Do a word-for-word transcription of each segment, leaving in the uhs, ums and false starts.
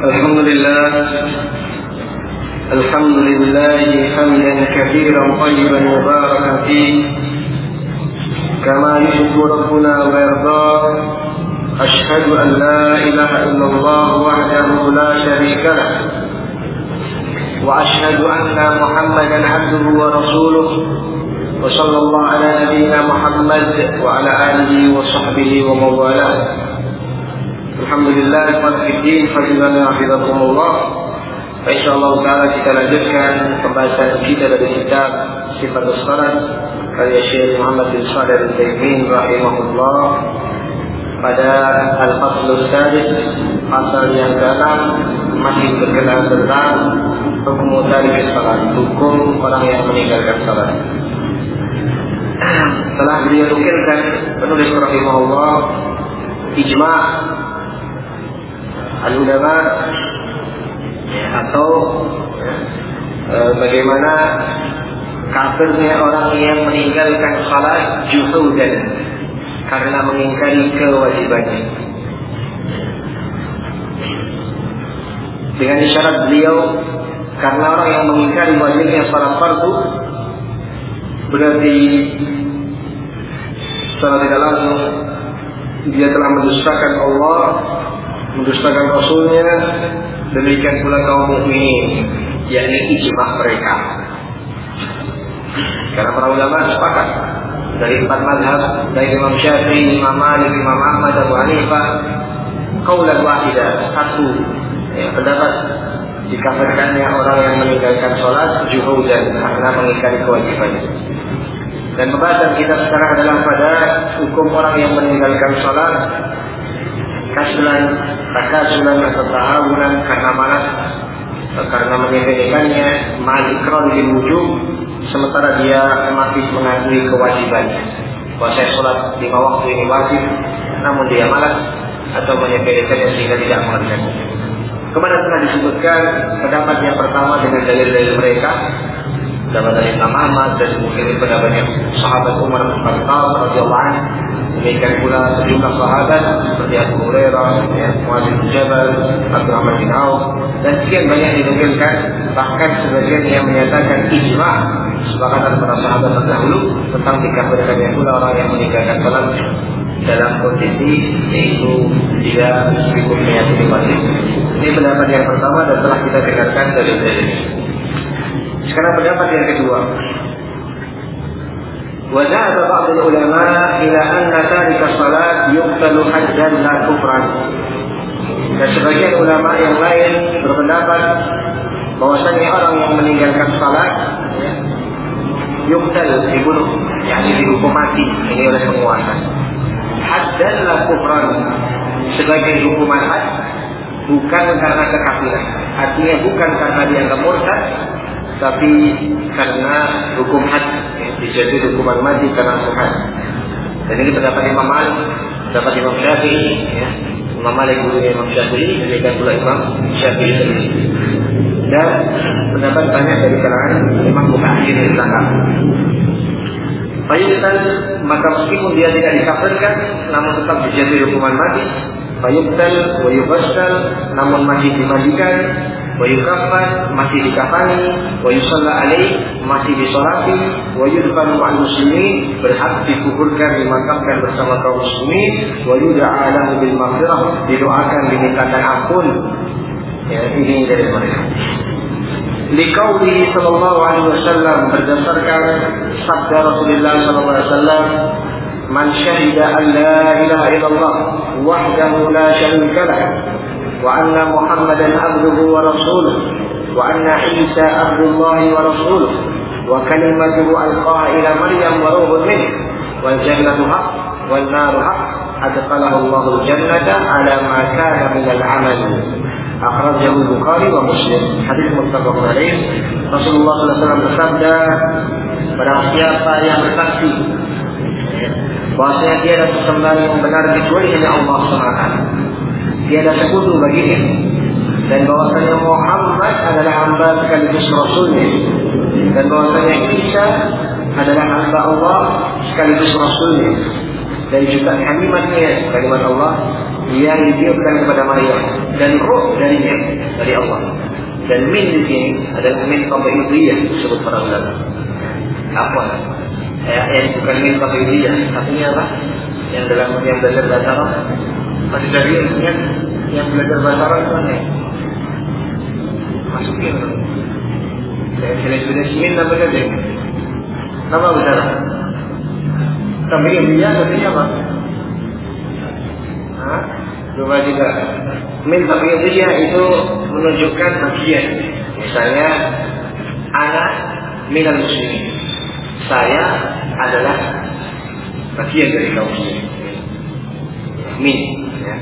الحمد لله الحمد لله حمدا كثيرا طيبا مباركا فيه كما يحب ربنا ويرضاه. أشهد أن لا إله إلا الله وحده لا شريك له وأشهد أن محمدا عبده ورسوله وصلى الله على نبينا محمد وعلى آله وصحبه ومن والاه. Alhamdulillah Al-Fatihidin Fadilana Hafizakumullah. InsyaAllah ta'ala kita lanjutkan pembahasan kita dari kitab Sifatus Salat karya Syekh Muhammad bin Shalih Al-Utsaimin rahimahullah pada Al-Faslus Sadis, pasal yang keenam, masih berkenaan tentang hukum tarikh salat, hukum orang yang meninggalkan salat. Telah beliau nukilkan penulis rahimahullah ijma' al-ulama ya, atau e, bagaimana kafirnya orang yang meninggalkan salat juhudan karena mengingkari kewajibannya. Dengan isyarat beliau, karena orang yang mengingkari wajibnya salat fardu berarti secara tidak langsung dia telah mendustakan Allah, mendustakan Rasulnya, demikian pula kaum mukminin, yakni ijma' mereka. Karena para ulama sepakat dari empat mazhab, dari Imam Syafi'i, Imam Malik, Imam Ahmad, Abu Hanifah, qaulan wahidah, satu ya, pendapat dikafirkannya orang yang meninggalkan sholat juhudan karena mengingkari kewajibannya. Dan pembahasan kita sekarang adalah pada hukum orang yang meninggalkan sholat kaslan, takasulan atau tahawunan karena malas, karena menyepelekannya, ma'ikron di wujud, sementara dia masih mengakui kewajibannya. Bahwa saya sholat lima waktu ini wajib, namun dia malas atau menyepelekannya sehingga tidak mengerjakannya. Kemarin telah disebutkan pendapat yang pertama dengan dalil-dalil mereka, pendapat dari Imam Ahmad dan mungkin pendapatnya sahabat Umar bin Khattab radhiyallahu anhu. Demikian pula sejumlah sahabat seperti Abu Hurairah, ya, Muadz bin Jabal, Abdurrahman bin Auf, dan sekian banyak dinukilkan. Bahkan sebagian yang menyatakan ijma' sepakatan para sahabat terdahulu tentang dikafirkannya pula orang yang meninggalkan salat dalam kondisi yaitu dia cukup meyakini wajib. Ini pendapat yang pertama dan telah kita dengarkan dari dalil. Sekarang pendapat yang kedua. Wa dhahaba ba'd ulama ila anna tarika salat yuqtalu haddan la kufran. Dan sebagian ulama yang lain berpendapat bahwasanya orang yang meninggalkan salat ya, yuqtal, dibunuh, yakni dihukum mati ini oleh penguasa. Haddan la kufran, sebagai hukuman had, bukan karena kekafiran. Artinya bukan karena dianggap murtad, tapi karena hukum had, ya, dijadi hukuman mati karena had. Dan ini pendapat Imam Malik, pendapat Imam Syafi'i, ya. Imam Malik gurunya Imam Syafi'i, demikian pula Imam Syafi'i sendiri. Dan pendapat banyak dari kalangan Imam Mu'takhir di belakang. Fayuqtal, maka meskipun dia tidak dikafirkan, namun tetap dijadi hukuman mati. Fayuqtal wa yughsal, namun masih dimandikan. Wa yukaffan, masih dikafani. Wa yusalla alaih, masih disolati. Wa yudfanu ma'al muslimin, berhak dikuburkan, dimakamkan bersama kaum muslimin. Wa yud'a lahu bil maghfirah, didoakan, dimintakan ampun. Ya, ini dari mereka. Liqaulihi sallallahu alaihi wasallam, berdasarkan sabda Rasulullah sallallahu alaihi wasallam, man syahida an la ilaha illallah wahdahu la syarika lah wa anna Muhammadan abduhu wa rasuluh wa anna Isa abdullahi wa rasuluh wa kalimatuhu alqaha ila Maryam wa ruhun minhu wal jannatu haqq wal naru haqq adkhalahu Allahul jannata ala ma kana min al-amal. Akhrajahu Bukhari wa Muslim. Hadis muttafaqun alaih. Rasulullah sallallahu alaihi wasallam bersabda, barang siapa yang bersaksi bahwasanya tiada sesembahan yang benar kecuali hanya Allah subhanahu wa taala, tiada sekutu baginya, dan bahwasanya Muhammad adalah hamba sekaligus Rasulnya, dan bahwasanya Isa adalah hamba Allah sekaligus Rasulnya, dan juga kalimatnya, kalimat Allah yang ditiupkan kepada Maryam dan roh darinya dari Allah. Dan min di sini adalah min tabi'iyah disebut para ulama. Apa? Ya, yang bukan min tabi'iyah, artinya apa? Yang dalam yang belajar bahasa Arab masih dari yang yang belajar bahasa Arab itu mana? Masukin. Saya sudah min apa tadi? Nama besar. Tabi'iyah artinya apa? Hah? Coba juga. Min tabi'iyah itu menunjukkan bagian. Misalnya ana minal muslimin. Saya adalah bagian dari kaum muslimin. Min, ya.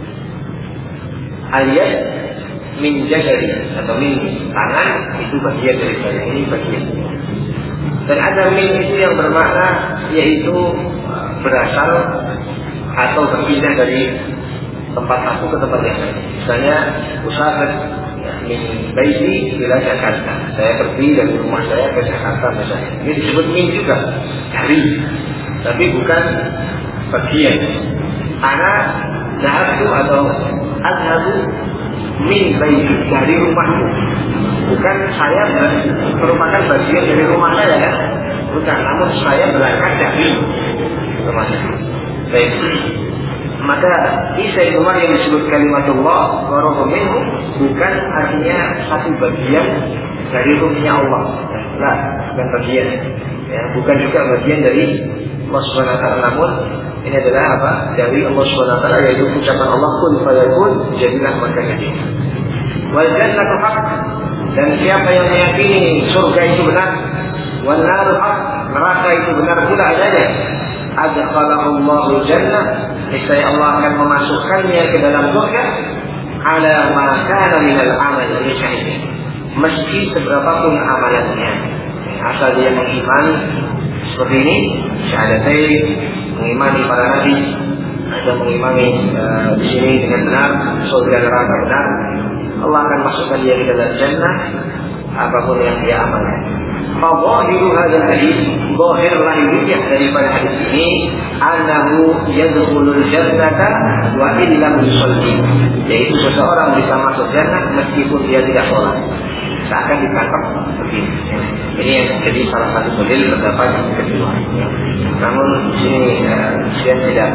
Al-yad min jasadi atau min tangan itu bagian dari saya. Ini bagian. Dan ada min itu yang bermakna yaitu berasal atau berpindah dari tempat satu ke tempat yang lain. Misalnya usaha min baiti ila Jakarta. Saya pergi dari rumah saya ke Jakarta misalnya. Ini disebut min juga. Dari. Tapi bukan bagian. Ana zahabtu atau azhabu min baiti dari rumahku. Bukan saya merupakan bagian dari rumah saya kan? Bukan, namun saya berangkat dari rumah saya. Baik. Maka Isa ibnu Maryam disebut kalimatullah wa ruhun minhu bukan artinya satu bagian dari ruhnya Allah. Nah, bukan bagian. Ya, bukan juga bagian dari Allah Subhanahu wa taala, namun ini adalah apa? Dari Allah Subhanahu wa taala, yaitu ucapan Allah kun fayakun, jadilah maka jadi. Wal jannatu haq, dan siapa yang meyakini surga itu benar, wan naru haq, neraka itu benar pula adanya, adkhalahullahu jannah, niscaya Allah akan memasukkannya ke dalam surga ala ma kana minal amal ini syahid, meski seberapapun amalannya, asal dia mengimani seperti ini, syahadatain, mengimani para nabi, atau mengimani uh, di sini dengan benar, surga neraka benar, Allah akan masukkan dia ke dalam jannah apapun yang dia amalkan. Fadhahiru hadzal hadis, zahir lahiriah daripada hadis ini, annahu yadkhulul jannata wa illam yusalli, yaitu seseorang bisa masuk jannah meskipun dia tidak sholat. Seakan ditangkap begini. Ini yang jadi salah satu dalil pendapat yang kedua. Namun di sini uh, saya tidak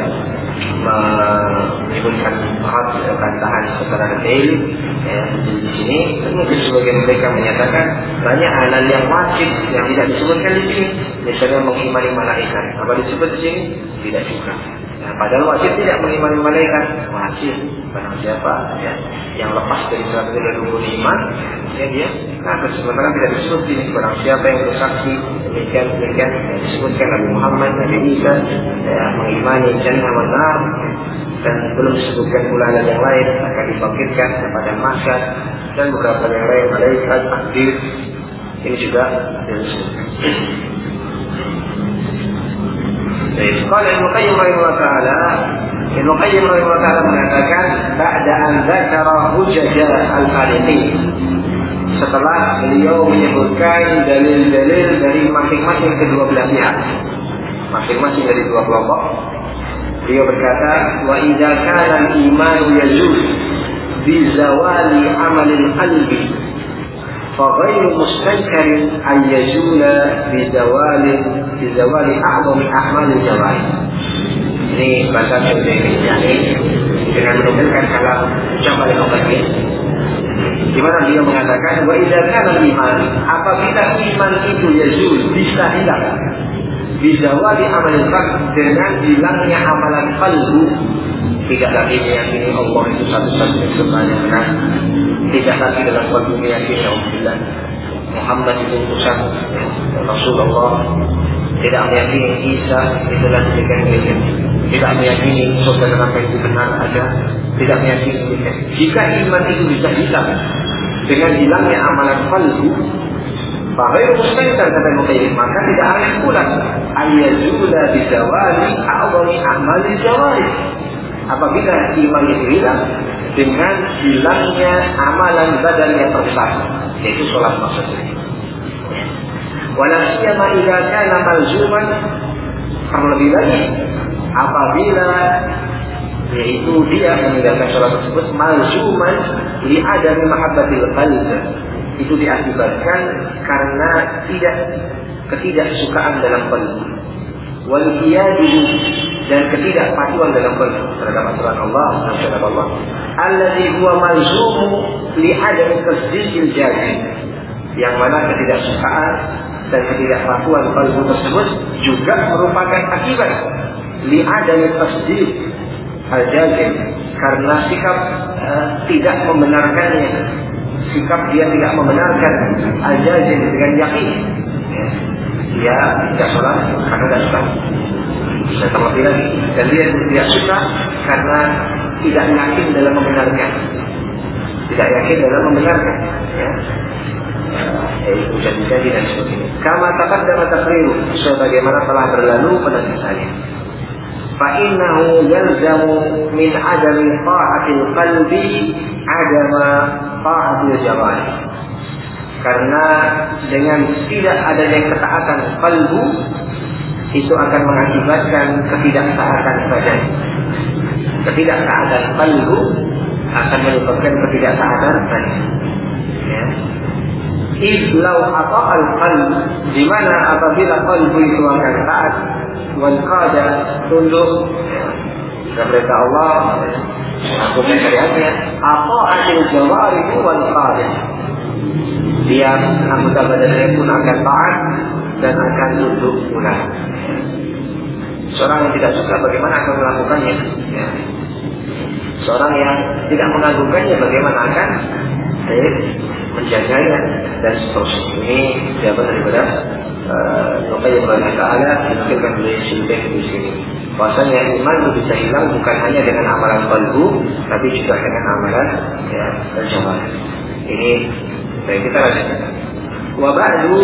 menyebutkan bantahan secara detail. Ya, di sini mungkin sebagian mereka menyatakan banyak hal yang wajib yang tidak disebutkan di sini. Misalnya mengimani malaikat. Apa disebut di sini? Tidak juga. Nah, padahal wajib tidak mengimani malaikat. Wajib. Barang siapa ya, yang lepas dari satu dari rukun iman, ya dia nah sementara tidak disebut di sini. Barang siapa yang bersaksi demikian demikian yang disebutkan Nabi Muhammad, Nabi Isa, ya, mengimani jannah wa nar, dan belum disebutkan pula hal yang lain akan dibangkitkan kepada masyarakat dan beberapa yang lain, malaikat, takdir. Ini juga disebutkan. Baik, kalau Ibnu Qayyim rahimahullah taala, Ibnu Qayyim rahimahullah taala mengatakan ba'da an dzakara hujjah al-fariqin, setelah beliau menyebutkan dalil-dalil dari masing-masing kedua belah pihak, masing-masing dari dua kelompok, beliau berkata, wa idza kana al-imanu yajuz bi zawali amalil qalbi fa ghairu mustankarin an yazula bi zawali bi zawali a'zami a'malil jawarih. Ini bahasa Indonesia ini dengan menunjukkan kalam ucapan yang tadi, di mana dia mengatakan wa idza kana al-iman, apabila iman itu yazul bisa hilang bizawali amalil qalb, dengan hilangnya amalan qalbu, tidak lagi meyakini Allah itu satu-satunya sembahan yang benar, tidak lagi dalam qalbu meyakini Allah Muhammad itu utusan Rasulullah, tidak meyakini Isa itulah demikian-demikian, tidak meyakini surga neraka itu benar ada, tidak meyakini demikian. Jika iman itu bisa hilang dengan hilangnya amalan qalbu, bahaya mustahil kata Muqayyim, maka tidak aneh pula ayyazula bizawali a'zami a'mali jawari, apabila iman itu hilang dengan hilangnya amalan badan yang terbesar, yaitu sholat maksudnya. Wala siyama idza kana malzuman, terlebih lagi apabila yaitu dia meninggalkan sholat tersebut malzuman li adami mahabbatil qalb, itu diakibatkan karena tidak ketidaksukaan dalam qalb, wal iyadu dan ketidakpatuhan dalam qalb terhadap aturan Allah dan syariat Allah, alladzi huwa malzumu li adami tasdiqil jazim, yang mana ketidaksukaan dan ketidakpatuhan qalb tersebut juga merupakan akibat li adami tasdiq al-jazim, karena sikap uh, tidak membenarkannya, sikap dia tidak membenarkan al-jazim dengan yakin, ya, dia tidak sholat karena tidak suka, bisa terlebih lagi, dan dia tidak suka karena tidak yakin dalam membenarkan, tidak yakin dalam membenarkan, ya, yaitu janji-janji dan sebagainya. Kama taqaddama taqriru, sebagaimana telah berlalu penjelasannya. فإنه يلزم من عدم طاعة القلب عدم طاعة الجوارح, karena dengan tidak adanya ketaatan qalbu itu akan mengakibatkan ketidaktaatan badan. Ketidaktaatan qalbu akan menyebabkan ketidaktaatan badan, ya. Idlau atau al-qalb, di mana apabila qalbu itu akan taat, wal qada tunduk kepada perintah Allah, melakukan syariatnya, atau akhir jawarih wal qada, dia anggota badannya pun akan taat dan akan tunduk pula. Seorang yang tidak suka bagaimana akan melakukannya, ya. Seorang yang tidak mengagungkannya bagaimana akan eh, menjaganya dan seterusnya. Ini jawaban daripada Nuqayyim uh, Ta'ala dinukilkan oleh Syekh di sini. Bahwasanya iman itu bisa hilang bukan hanya dengan amalan qalbu, tapi juga dengan amalan ya jawarih. Ini baik, kita lanjutkan. Wa ba'du,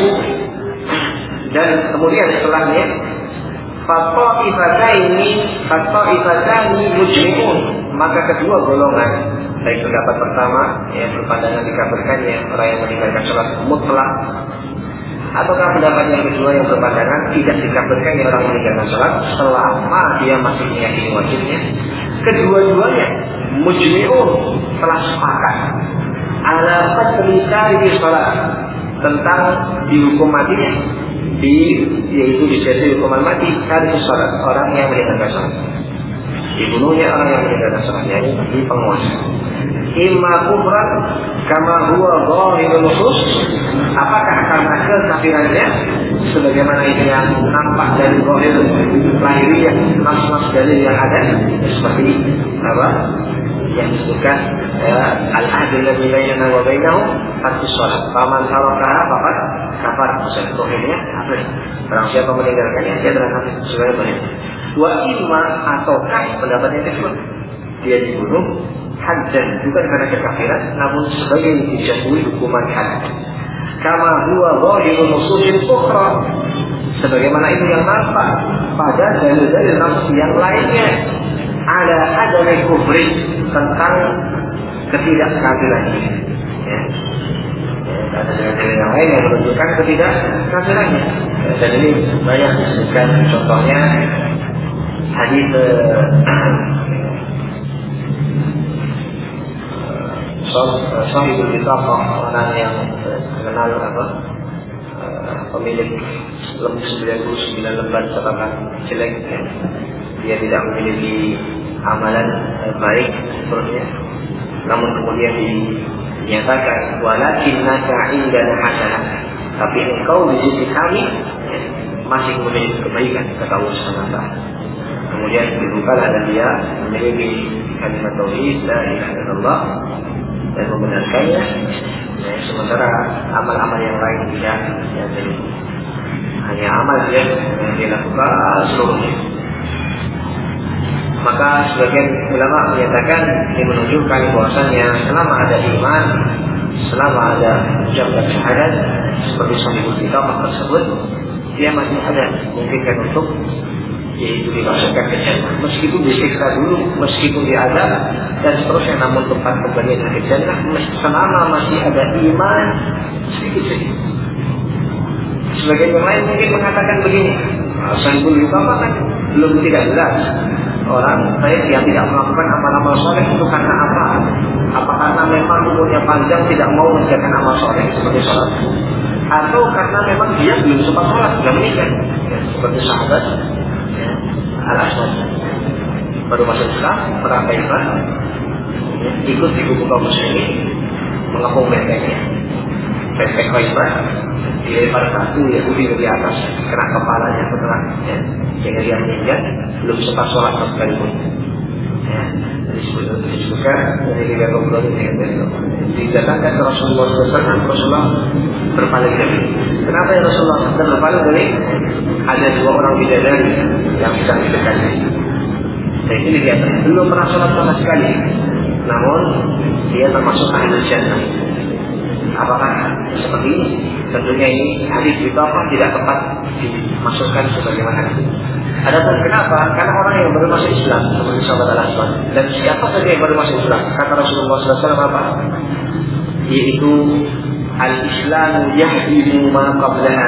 dan kemudian setelahnya Fatta'ifataini Fatta'ifataini mujrimun, maka kedua golongan, baik pendapat pertama yang berpandangan dikafirkannya orang yang meninggalkan sholat mutlak, ataukah pendapat yang kedua yang berpandangan tidak dikafirkannya orang meninggalkan sholat selama dia masih meyakini wajibnya, kedua-duanya mujrimun telah sepakat ala qatli tarihi sholat, tentang dihukum matinya, di yaitu dijatuhi hukuman mati tarihi sholat, orang yang meninggalkan sholat, dibunuhnya orang yang meninggalkan sholat, yakni di penguasa. Imma kufran kama huwa zahirul nusus, apakah karena kekafirannya sebagaimana itu yang nampak dari zahir lahiriah nas-nas dalil yang ada, seperti apa yang disebutkan ya, al-ahdu alladzi bainana wa bainahum tarkus shalah faman tarakaha faqad kafar. Contohnya apa? Barang siapa meninggalkannya dia telah kafir sebenarnya. Wa imma, ataukah pendapat yang kedua, dia dibunuh haddan bukan karena kekafiran, namun sebagai dijatuhi hukuman had. Kama huwa zahirun nususil ukhra, sebagaimana itu yang nampak pada dalil-dalil nas yang lainnya, ada adami kufri, tentang ketidakkafirannya, ya. Ada dalil yang lain yang menunjukkan ketidakkafirannya, ya, dan ini banyak disebutkan. Contohnya hadis Sahibul Bitaqah, orang yang terkenal apa pemilik sembilan puluh sembilan lembar catatan jelek, ya. Dia tidak memiliki amalan baik seterusnya, namun kemudian dinyatakan walakin naka indana hasanah, tapi engkau di sisi kami ya, masih memiliki kebaikan, kata Allah Subhanahu wa taala. Kemudian dibukalah dan dia memiliki kalimat tauhid la ilaha illallah dan membenarkannya, ya, sementara amal-amal yang lain tidak, ya, jadi hanya amal dia yang dilakukan seluruhnya. Maka sebagian ulama menyatakan ini menunjukkan bahwasannya selama ada iman, selama ada ucapan syahadat seperti Sahibul Bitaqah tersebut, dia masih ada memungkinkan untuk yaitu dimasukkan ke jannah, meskipun disiksa dulu, meskipun diazab dan seterusnya, namun tempat kembalinya ke jannah selama masih ada iman sedikit sedikit. Sebagian yang lain mungkin mengatakan begini, Sahibul Bitaqah kan belum tidak jelas orang baik yang tidak melakukan amal-amal soleh itu karena apa? Apa karena memang umurnya panjang tidak mau mengerjakan amal soleh seperti sholat, atau karena memang dia belum sempat sholat, sudah menikah, ya, seperti sahabat ya, Al-Aswad baru masuk Islam, perang Khaibar, ya, ikut di kubu kaum muslimin mengepung bentengnya. Benteng Khaibar dilempar satu Yahudi dari atas, kena kepalanya setelah ya, sehingga dia meninggal, belum sempat sholat sama sekali pun. Ya, disebutkan dari tiga kumpulan ini didatangkan ke Rasulullah shallallahu alaihi wasallam. Rasulullah berpaling dari. Kenapa ya Rasulullah berpaling dari? Ada dua orang bidadari yang sedang didekati. Dan ini dia belum pernah sholat sama sekali, namun dia termasuk ahli jannah. Apakah seperti ini? Tentunya ini hadis bitaqah tidak tepat dimasukkan sebagaimana itu. Adapun kenapa? Karena orang yang baru masuk Islam seperti sahabat Al-Aswad, dan siapa saja yang baru masuk Islam, kata Rasulullah shallallahu alaihi wasallam apa? Yaitu al-Islamu yahdimu ma qablaha.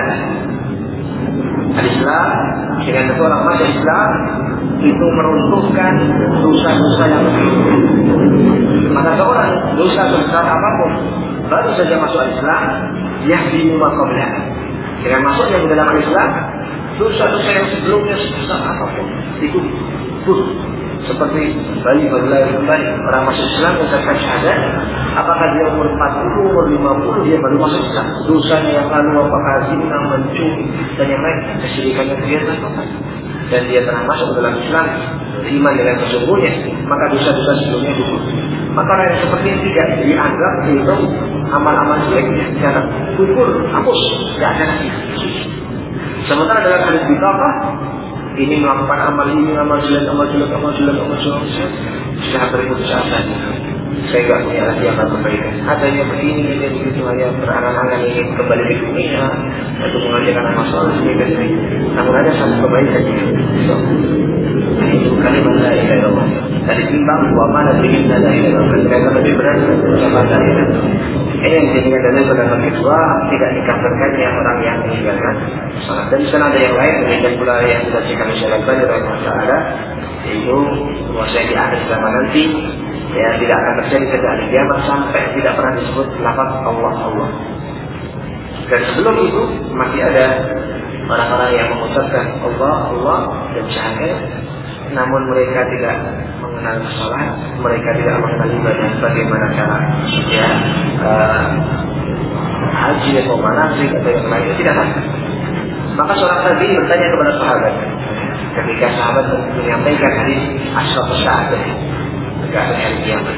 Al-Islam dengan itu orang masuk Islam itu meruntuhkan dosa-dosa yang sebelumnya. Maka seorang dosa besar apapun baru saja masuk Islam, yahdimu ma qablaha. Dengan masuknya ke dalam Islam, dosa-dosa yang sebelumnya sebesar apapun itu pun seperti bayi baru lahir kembali. Orang masuk Islam mengucapkan syahadat, apakah dia umur empat puluh, umur lima puluh, dia baru masuk Islam. Dosanya yang lalu apakah zina, mencuri dan yang lain, kesyirikannya dia lakukan, dan dia telah masuk ke dalam Islam, beriman dengan sesungguhnya, maka dosa-dosa sebelumnya gugur. Maka orang yang seperti ini tidak dianggap itu amal-amal jeleknya jangan gugur, hapus, tidak ada lagi. Sementara dalam hadis bitaqah ini melakukan amal ini, amal jelek, amal jelek, amal jelek, amal jelek, sudah berputus asa. Saya tidak punya lagi amal kebaikan. Adanya begini, ini begitu hanya berangan-angan ingin kembali ke dunia untuk mengerjakan amal soleh ini dan ini. Namun ada satu kebaikan itu. Itu kalimat la ilaha illallah. Tadi timbang wa ma nadrihi la ilaha illallah. Ternyata lebih berat ucapan la ilaha illallah. Ini yang dijadikan dalil pendapat kedua, tidak dikafirkannya orang yang meninggalkan salat. Dan di sana ada yang lain, demikian pula yang sudah dikatakan Syekh Al-Albani rahimahullah taala, yaitu bahwasanya di akhir zaman nanti ya tidak akan terjadi pada hari kiamat sampai tidak pernah disebut lafaz Allah Allah. Dan sebelum itu masih ada orang-orang yang mengucapkan Allah Allah dan syahadat, namun mereka tidak mengenal sholat, mereka tidak mengenal ibadah bagaimana cara ya uh, haji atau manasik atau yang lainnya, tidak tahu. Maka seorang tadi bertanya kepada sahabat ketika sahabat menyampaikan hadis asyrafus sa'adah, tegaknya hari kiamat,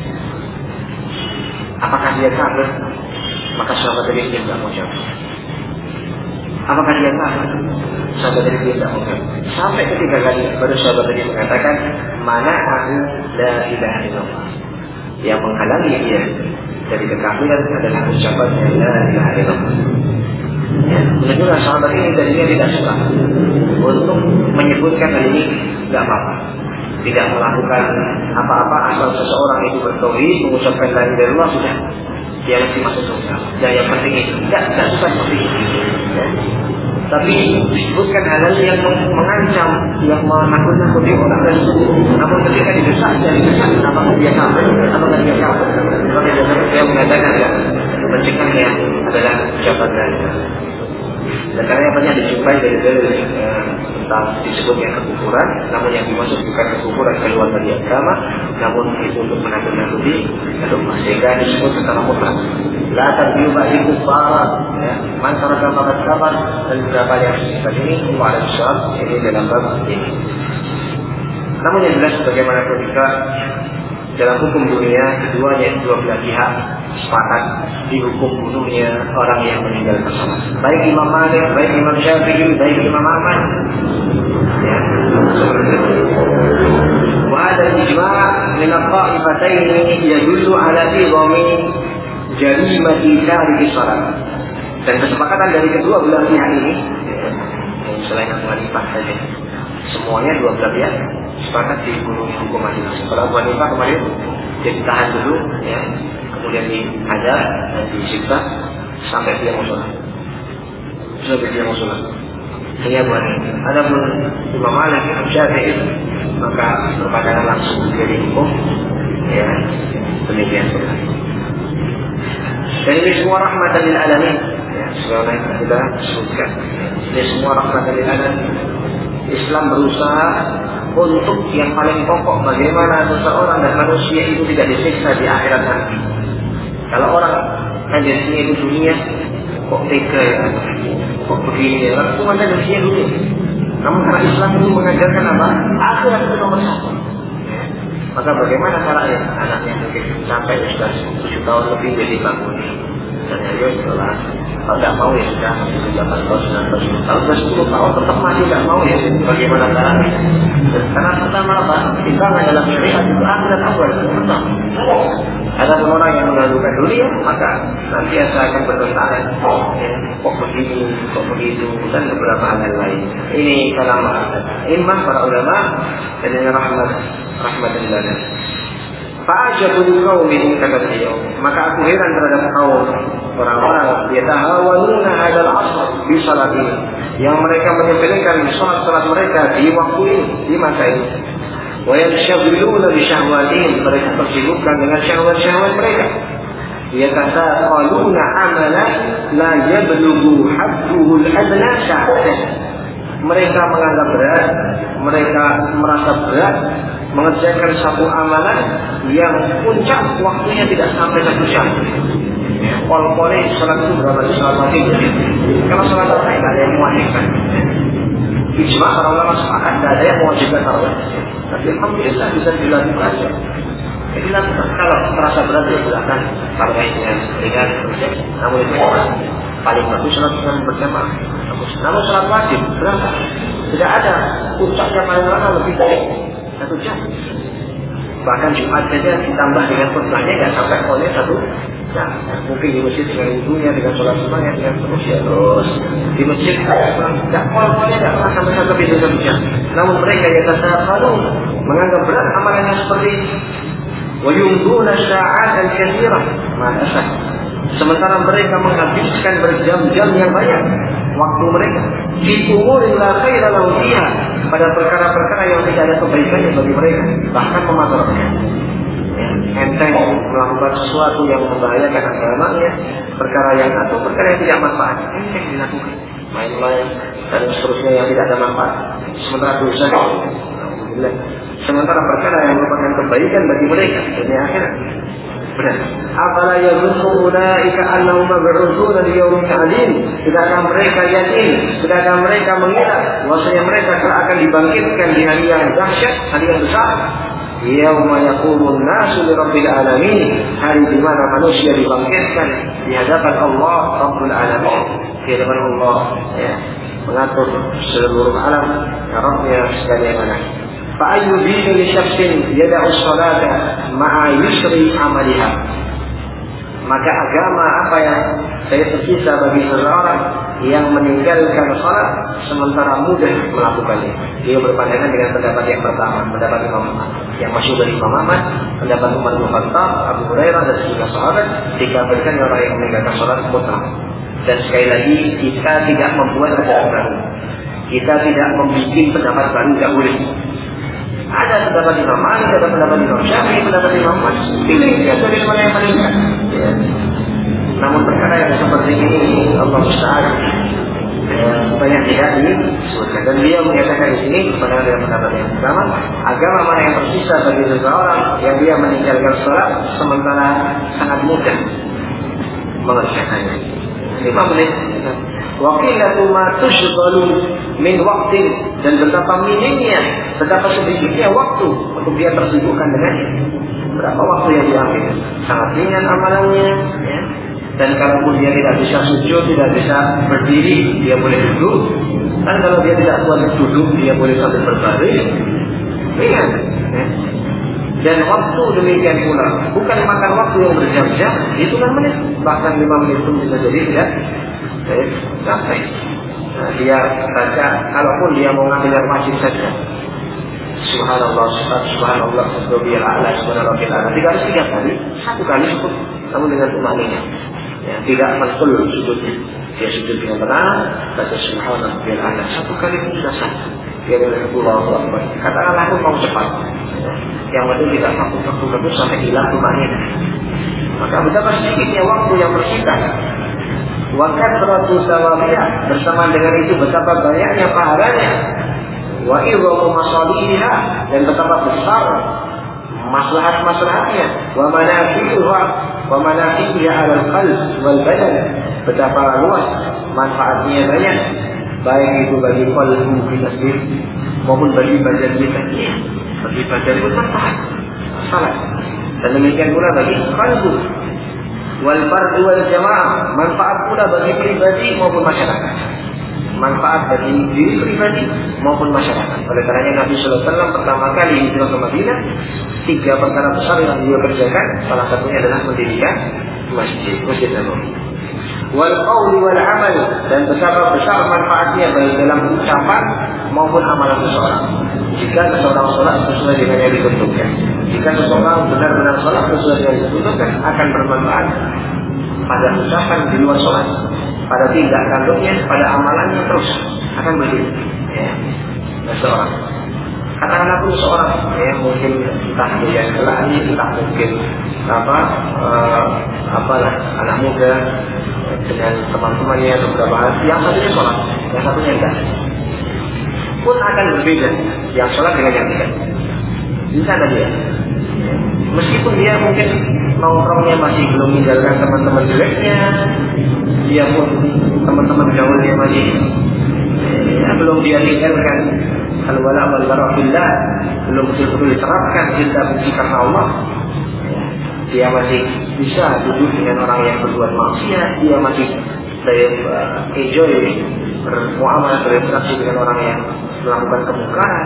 apakah dia kafir? Maka sahabat tadi dia tidak mau jawab. Apakah dia kafir? Sahabat tadi dia tidak mau jawab. Sampai ketiga kali baru sahabat tadi mengatakan mana aku la ilaha illallah. Yang menghalangi dia dari kekafiran adalah ucapannya la ilaha illallah. Ya, menunjukkan sahabat ini tadinya tidak suka untuk menyebutkan hal ini, tidak apa-apa, tidak melakukan apa-apa asal seseorang itu bertauhid, mengucapkan la ilaha illallah sudah dia mesti masuk surga. Dan yang penting itu tidak tidak suka seperti itu. Ya. Tapi disebutkan hal-hal yang mengancam, yang menakut-nakuti orang dan namun ketika didesak dan didesak, apakah dia kafir? Apakah dia kafir? Maka dia mengatakan ya, mencegahnya adalah ucapan la ilaha illallah. Dan karena yang banyak dijumpai dari dalil eh, tentang disebutnya kekufuran, namun yang dimaksud bukan kekufuran keluar dari agama, namun itu untuk menakut-nakuti agama, sehingga disebut secara mutlak. La tabiu ba'iku fara, ya, man saraka faqad kafar, dan beberapa yang disebut ini Allah al-Syar, ini dalam bab ini. Namun yang jelas bagaimanapun juga dalam hukum dunia keduanya dua belah pihak sepakat dihukum bunuhnya orang yang meninggal bersama. Baik Imam Malik, baik Imam Syafi'i, baik Imam Ahmad. Ya, seperti itu. Wa ada ijma' min al-qa'ifatayn yadullu ala idhami jarimati tariki salat. Dan kesepakatan dari kedua belah pihak ini, ya, selain Abu Hanifah saja, semuanya dua belah pihak sepakat dibunuh hukum mati. Kalau Abu Hanifah kemarin dia ditahan dulu, ya, kemudian dihajar dan disiksa sampai dia mau sholat. Sampai dia mau sholat. Ini Abu Hanifah. Adapun Imam Malik, Imam Syafi'i maka berpandangan langsung menjadi hukum. Ya, demikian pula. Dan ini semua rahmatan lil alamin. Ya, sebagaimana yang kita sebutkan. Ini semua rahmatan lil alamin. Islam berusaha untuk yang paling pokok, bagaimana seseorang dan manusia itu tidak disiksa di akhirat nanti. Kalau orang tendensinya itu dunia, kok tega ya, kok begini ya, itu kan tendensinya dunia. Namun karena Islam itu mengajarkan apa? Akhirat itu nomor satu. Ya. Maka bagaimana caranya anaknya mungkin sampai sudah tujuh tahun lebih jadi bangun. Misalnya dia setelah kalau tidak mau ya sudah delapan tahun, sembilan tahun, kalau sudah sepuluh tahun tetap masih tidak mau ya, bagaimana caranya? Karena pertama apa? Timbangan dalam syariat itu akhirat awal pertama. Ada orang yang melakukan dunia, maka nanti akan bertentangan. Kok begini, kok begitu, dan beberapa hal lain. Ini kalam imam para ulama dan ini rahmat rahmatullah. Fa'ajabul qaumin kata beliau, maka aku heran terhadap kaum orang-orang yatahawanuna hadal asr bi salati, yang mereka menyepelekan salat-salat mereka di waktu ini, di masa ini. Wa yanshaghiluna bi syahwatin, mereka tersibukkan dengan syahwat-syahwat mereka. Yatasaqaluna amalan la yablughu hadduhu al-adna sa'atan. Mereka menganggap berat, mereka merasa berat mengerjakan satu amalan yang puncak waktunya tidak sampai satu jam. Pol-poli sholat itu berapa di sholat maghrib? Karena sholat maghrib tidak ada yang mewajibkan. Ijma para ulama sepakat tidak ada yang mewajibkan tarawih. Tapi alhamdulillah bisa dilakukan. Jadi dilakukan kalau terasa berat ya silakan tarawih dengan ringan. Namun itu paling bagus sholat dengan berjamaah. Namun sholat wajib berapa? Tidak ada puncaknya paling lama lebih dari satu jam. Bahkan Jumat saja ditambah dengan khutbahnya nggak sampai kolnya satu jam. Mungkin di masjid dengan wudhunya, dengan sholat sunnahnya, dengan terus ya terus di masjid nggak kolnya nggak pernah sampai satu lebih dari satu jam. Namun mereka yang tersalah menganggap berat amalannya seperti ini. Wayumduna sya'atan katsirah, ma'asah. Sementara mereka menghabiskan berjam-jam yang banyak waktu mereka di umurin la khaira lahum fiha, pada perkara-perkara yang tidak ada kebaikannya bagi mereka, bahkan memadarkan. Ya, enteng melakukan sesuatu yang membahayakan agamanya, perkara yang atau perkara yang tidak manfaat, enteng dilakukan, main-main dan seterusnya yang tidak ada manfaat. Sementara dosa, alhamdulillah. Sementara perkara yang merupakan kebaikan bagi mereka dunia akhirat. Benar. Afala yazunnu ulaika annahum mab'utsuna li yaumin 'adzim? Tidakkah mereka yakin, tidakkah mereka mengira bahwasanya mereka akan dibangkitkan di hari yang dahsyat, hari yang besar? Yauma yaqumun nasu li rabbil alamin, hari di mana manusia dibangkitkan di hadapan Allah Rabbul Alamin. Di hadapan Allah ya, mengatur seluruh alam, ya Rabbnya sekalian mana. Fa'ayyu dini li syaksin yada'u sholata ma'a yusri amaliha. Maka agama apa yang saya tersisa bagi seseorang yang meninggalkan sholat sementara mudah melakukannya. Dia berpandangan dengan pendapat yang pertama, pendapat Imam Ahmad yang masyhur dari Imam Ahmad, pendapat Umar bin Khattab, Abu Hurairah dan sejumlah sahabat, dikabarkan orang yang meninggalkan sholat mutlak. Dan sekali lagi kita tidak membuat ajaran baru, kita tidak membuat pendapat baru, tidak boleh. Ada pendapat Imam Malik, ada pendapat Imam Syafi'i, pendapat Imam Ahmad. Pilih ya dari mana yang paling baik. Ya. Namun perkara yang seperti ini Allah Taala ya, banyak tidak disebutkan. Dan dia menyatakan di sini kepada yang pendapat yang pertama, agama mana yang tersisa bagi seseorang yang dia meninggalkan sholat sementara sangat mudah mengerjakannya. Lima menit. Waqilatu ma tushghalu min waqtin, dan betapa minimnya, betapa sedikitnya waktu untuk dia tersibukkan dengannya. Berapa waktu yang diambil? Sangat ringan amalannya, ya. Dan kalaupun dia tidak bisa sujud, tidak bisa berdiri, dia boleh duduk. Dan kalau dia tidak kuat duduk, dia boleh sambil berbaring. Ringan, ya. Dan waktu demikian pula, bukan makan waktu yang berjam-jam, hitungan menit, bahkan lima menit pun bisa jadi tidak sampai. Nah, dia baca, kalaupun dia mau ngambil yang wajib saja, Subhanallah, Subhanallah, Subhanallah, Subhanallah, tidak harus tiga kali, satu kali cukup, namun dengan tumanina, ya, tidak mentul sujudnya, dia sujud dengan tenang, baca Subhanallah, satu kali pun sudah sah. dia bilang Allahu Akbar. Katakanlah aku mau cepat. Yang penting tidak takut-takut sampai hilang rumahnya. Maka betapa sedikitnya waktu yang bersita. Wakat ratu sawabiyah, bersama dengan itu betapa banyaknya pahalanya. Wa idhamu masalihiha, dan betapa besar maslahat-maslahatnya. Wa manafi'uha wa manafi'uha 'alal qalb wal badan, betapa luas manfaatnya banyak, baik itu bagi qalbu kita sendiri maupun bagi badan kita. Bagi badan pun manfaat salat, dan demikian pula bagi qalbu. Wal fardu wal jamaah, manfaat pula bagi pribadi maupun masyarakat. Manfaat bagi diri pribadi maupun masyarakat. Oleh karenanya Nabi Sallallahu Alaihi Wasallam pertama kali hijrah ke Madinah, tiga perkara besar yang beliau kerjakan, salah satunya adalah mendirikan masjid, masjid Nabawi. Wal qauli wal amal, dan betapa besar manfaatnya baik dalam ucapan maupun amalan seseorang. Jika seseorang sholat sesuai dengan yang ditentukan, jika seseorang benar-benar sholat sesuai dengan yang ditentukan, akan bermanfaat pada ucapan di luar sholat, pada tindak tanduknya, pada amalannya, terus akan begitu. Ya, seseorang. Katakanlah pun seorang, ya mungkin entah dia kelani, entah mungkin apa, uh, apalah anak muda dengan teman-temannya beberapa hari, yang satunya sholat, yang satunya enggak, pun akan berbeda. Yang sholat dengan yang tidak. Di sana dia. Meskipun dia mungkin nongkrongnya masih belum meninggalkan teman-teman jeleknya, dia pun teman-teman gaulnya masih ya, belum dia tinggalkan al-wala wal bara billah, belum betul-betul diterapkan cinta benci karena Allah. Dia masih bisa duduk dengan orang yang berbuat maksiat, dia masih saya uh, enjoy bermuamalah, berinteraksi dengan orang yang melakukan kemungkaran.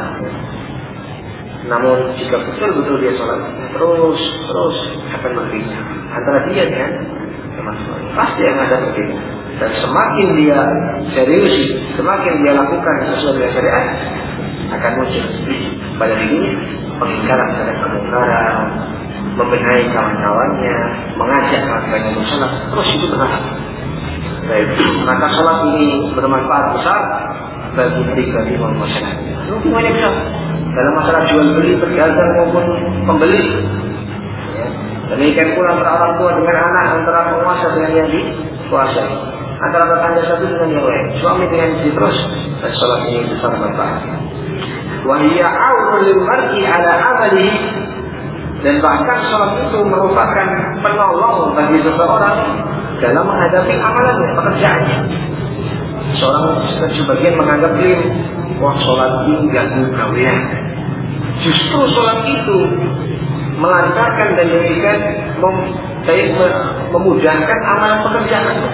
Namun jika betul-betul dia sholat, terus terus akan berbeda antara dia dengan teman-teman, pasti yang ada berbeda. Dan semakin dia serius, semakin dia lakukan sesuai dengan syariat, akan muncul pada dirinya pengingkaran terhadap kemungkaran, membenahi kawan-kawannya, mengajak kawan-kawannya untuk sholat, terus itu berhasil. Baik, maka sholat ini bermanfaat besar bagi pribadi maupun masyarakat. Hubungannya besar dalam masalah jual beli, berdagang maupun pembeli. Ya. Demikian pula antara orang tua dengan anak, antara penguasa dengan yang dikuasai, antara tetangga satu dengan yang lain, suami dengan istri, terus. Dan sholat ini besar manfaat. Wahiyya awrul mar'i ala amalihi, dan bahkan sholat itu merupakan penolong bagi seseorang dalam menghadapi amalannya, pekerjaannya. Seorang sebagian menganggap diri, wah sholat ini ganggu gawean. Justru sholat itu melancarkan dan demikian mem, memudahkan amalan pekerjaannya.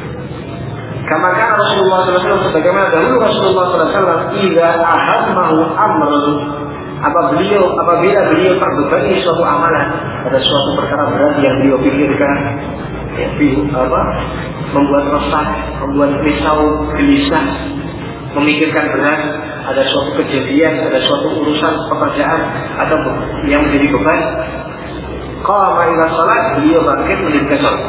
Maka Rasulullah shallallahu alaihi wasallam sebagaimana dahulu Rasulullah shallallahu alaihi wasallam jika ahammahu amrun, apa beliau apabila beliau terbebani suatu amalan, ada suatu perkara berat yang beliau pikirkan, ya, apa, membuat resah, membuat risau, gelisah, memikirkan berat, ada suatu kejadian, ada suatu urusan pekerjaan atau yang menjadi beban, qama ila salat, beliau bangkit mendirikan salat.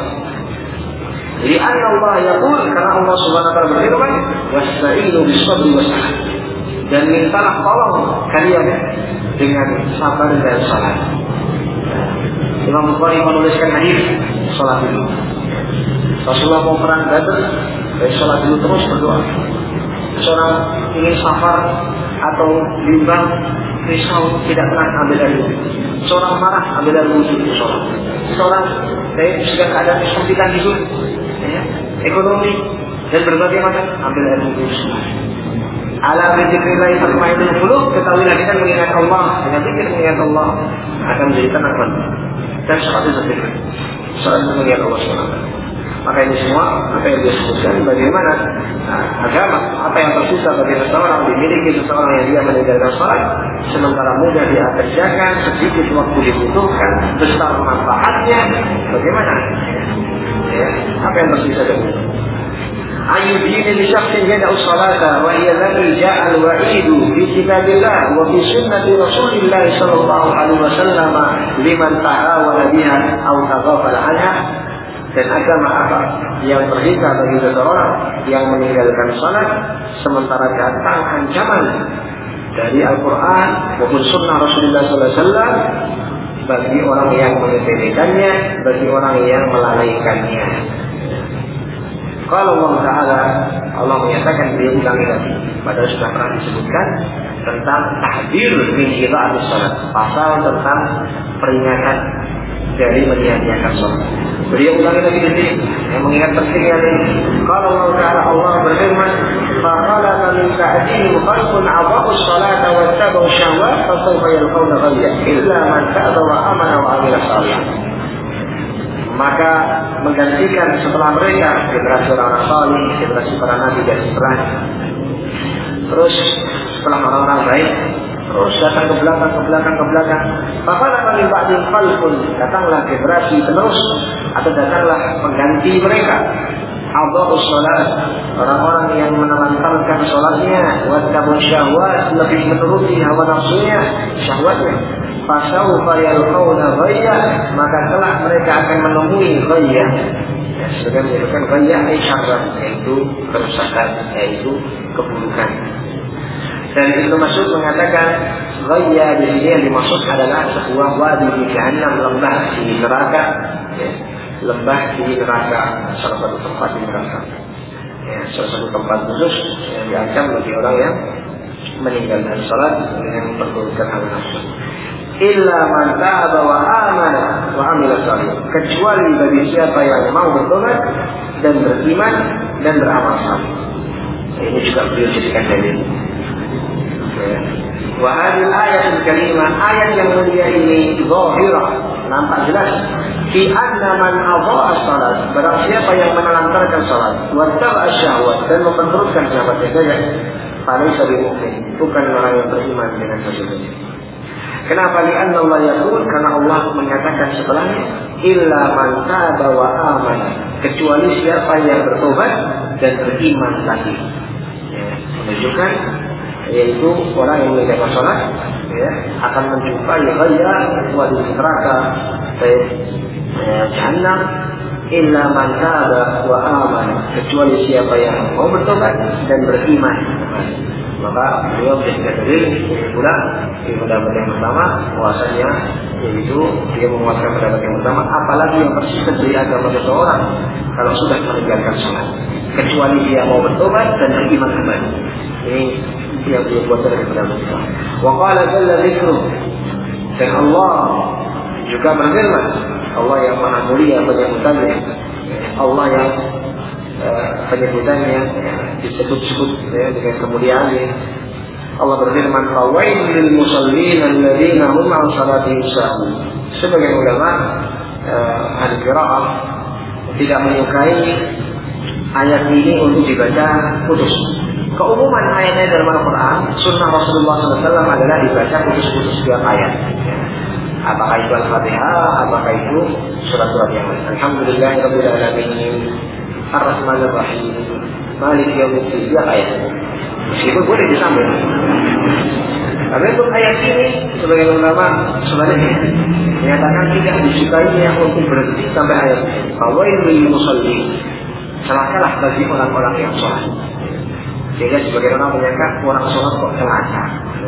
Li'anna Allah yaqul, karena Allah Subhanahu wa taala berfirman, wasta'inu bis-sabri was-salah, dan mintalah tolong kalian dengan sabar dan salat. Imam Bukhari menuliskan hadis salat dulu. Rasulullah mau perang Badar, dari salat dulu terus berdoa. Seorang ingin safar atau bimbang, risau, tidak pernah ambil air wudhu. Seorang marah, ambil air wudhu untuk sholat. Seorang saya sedang keadaan kesempitan hidup, ya, ekonomi dan berbagai macam, ambil air wudhu sholat. Ala bidzikrillah tatma'innul qulub, ketahuilah dengan mengingat Allah, dengan zikir mengingat Allah akan menjadi tenang. Dan sholat itu zikir, sholat itu mengingat Allah subhanahu wa taala. Maka ini semua apa yang dia sebutkan bagaimana nah, agama, apa yang tersisa bagi seseorang dimiliki seseorang yang dia meninggalkan sholat, sementara mudah dia kerjakan, sedikit waktu dibutuhkan, besar manfaatnya, bagaimana? Ya, apa yang tersisa dari itu? Ayu dini li syakhsin yada'u salata wa hiya allati ja'a al-wa'idu fi kitabillah wa fi sunnati Rasulillah sallallahu alaihi wasallam liman ta'awala biha aw taghafala anha. Dan agama apa yang berita bagi seseorang yang meninggalkan salat sementara datang ancaman dari Al-Quran maupun Sunnah Rasulullah Sallallahu Alaihi Wasallam bagi orang yang menyepelekannya, bagi orang yang melalaikannya. Kalau Allah Taala, Allah menyatakan dia ulangi lagi, padahal sudah pernah disebutkan tentang tahdir min idha'atis salat, pasal tentang peringatan dari menyia-nyiakan salat. Beliau ulangi lagi di sini, yang mengingat pentingnya ini. Kalau Allah Taala, Allah berfirman, "Faqala min ba'dihim khalqun 'adha'u as-salata wa tabu syahwat fa sawfa yalqawna ghayya illa man taba wa amana wa 'amila shalihan." Maka menggantikan setelah mereka generasi orang salih, generasi para nabi dan setelahnya. Terus setelah orang-orang baik, terus datang ke belakang, ke belakang, ke belakang. Faqala min ba'dihim khalqun, datanglah generasi penerus atau datanglah pengganti mereka. Adha'us salat, orang-orang yang menelantarkan salatnya, wa tabu syahwat, lebih menuruti hawa nafsunya, syahwatnya. Fasawfa yalqawna ghayya, maka kelak mereka akan menemui ghayya. Ya, sudah menyebutkan ghayya syarran, yaitu kerusakan, yaitu keburukan. Dan Ibnu Mas'ud mengatakan ghayya di sini yang dimaksud adalah sebuah wadi di jahannam, lembah di neraka, ya, lembah di neraka, salah satu tempat di neraka, ya, salah satu tempat khusus yang diancam bagi orang yang meninggalkan salat dengan memperturutkan hawa nafsu. Illa man taba wa amana wa amila salih, kecuali bagi siapa yang mau bertobat dan beriman dan beramal saleh. Ini juga beliau jadikan dalil. Wa hadhihi al-ayatul karimah, ayat yang mulia ini zahirah, nampak jelas fi anna man adha'a salat, barang siapa yang menelantarkan salat wa taba'a syahwat dan memperturutkan syahwatnya saja, falaysa bimu'min, bukan orang yang beriman dengan sesungguhnya. Kenapa? Li'anna Allah yaqul, karena Allah menyatakan setelahnya illa man taba wa amana, kecuali siapa yang bertobat dan beriman lagi, ya, menunjukkan yaitu orang yang menjaga salat, ya, akan menjumpai ghayya wa di neraka, baik ya, jahannam. Illa man taba wa amana, kecuali siapa yang mau bertobat dan beriman. Maka beliau menjadikan dalil pula di pendapat yang pertama, bahwasanya yaitu dia menguatkan pendapat yang pertama, apalagi yang persisten dari agama seseorang kalau sudah meninggalkan salat, kecuali dia mau bertobat dan beriman kembali. Ini yang dia buat dari pendapat itu. Wa qala jalla dzikruh, dan Allah juga berfirman, Allah yang maha mulia penyebutannya, Allah yang uh, penyebutannya disebut-sebut ya, dengan kemuliaannya. Allah berfirman, "Fawailul lil musallin alladziina hum 'an salatihim sahun." Sebagian ulama uh, ahli qiraah tidak menyukai ayat ini untuk dibaca putus. Keumuman ayatnya dalam Al-Quran, Sunnah Rasulullah shallallahu alaihi wasallam adalah dibaca putus-putus setiap ayat. Apakah itu Al-Fatihah, apakah itu surat-surat yang lain. Alhamdulillahirabbil alamin, Ar-Rahmanir Rahim, Maliki Yaumiddin, setiap ayat. Meskipun boleh disambung. Tapi untuk ayat ini sebagian ulama sebenarnya menyatakan tidak disukainya untuk berhenti sampai ayat ini. Fawailul musallin, celakalah bagi orang-orang yang sholat. Sehingga sebagian orang menyangka orang sholat kok celaka.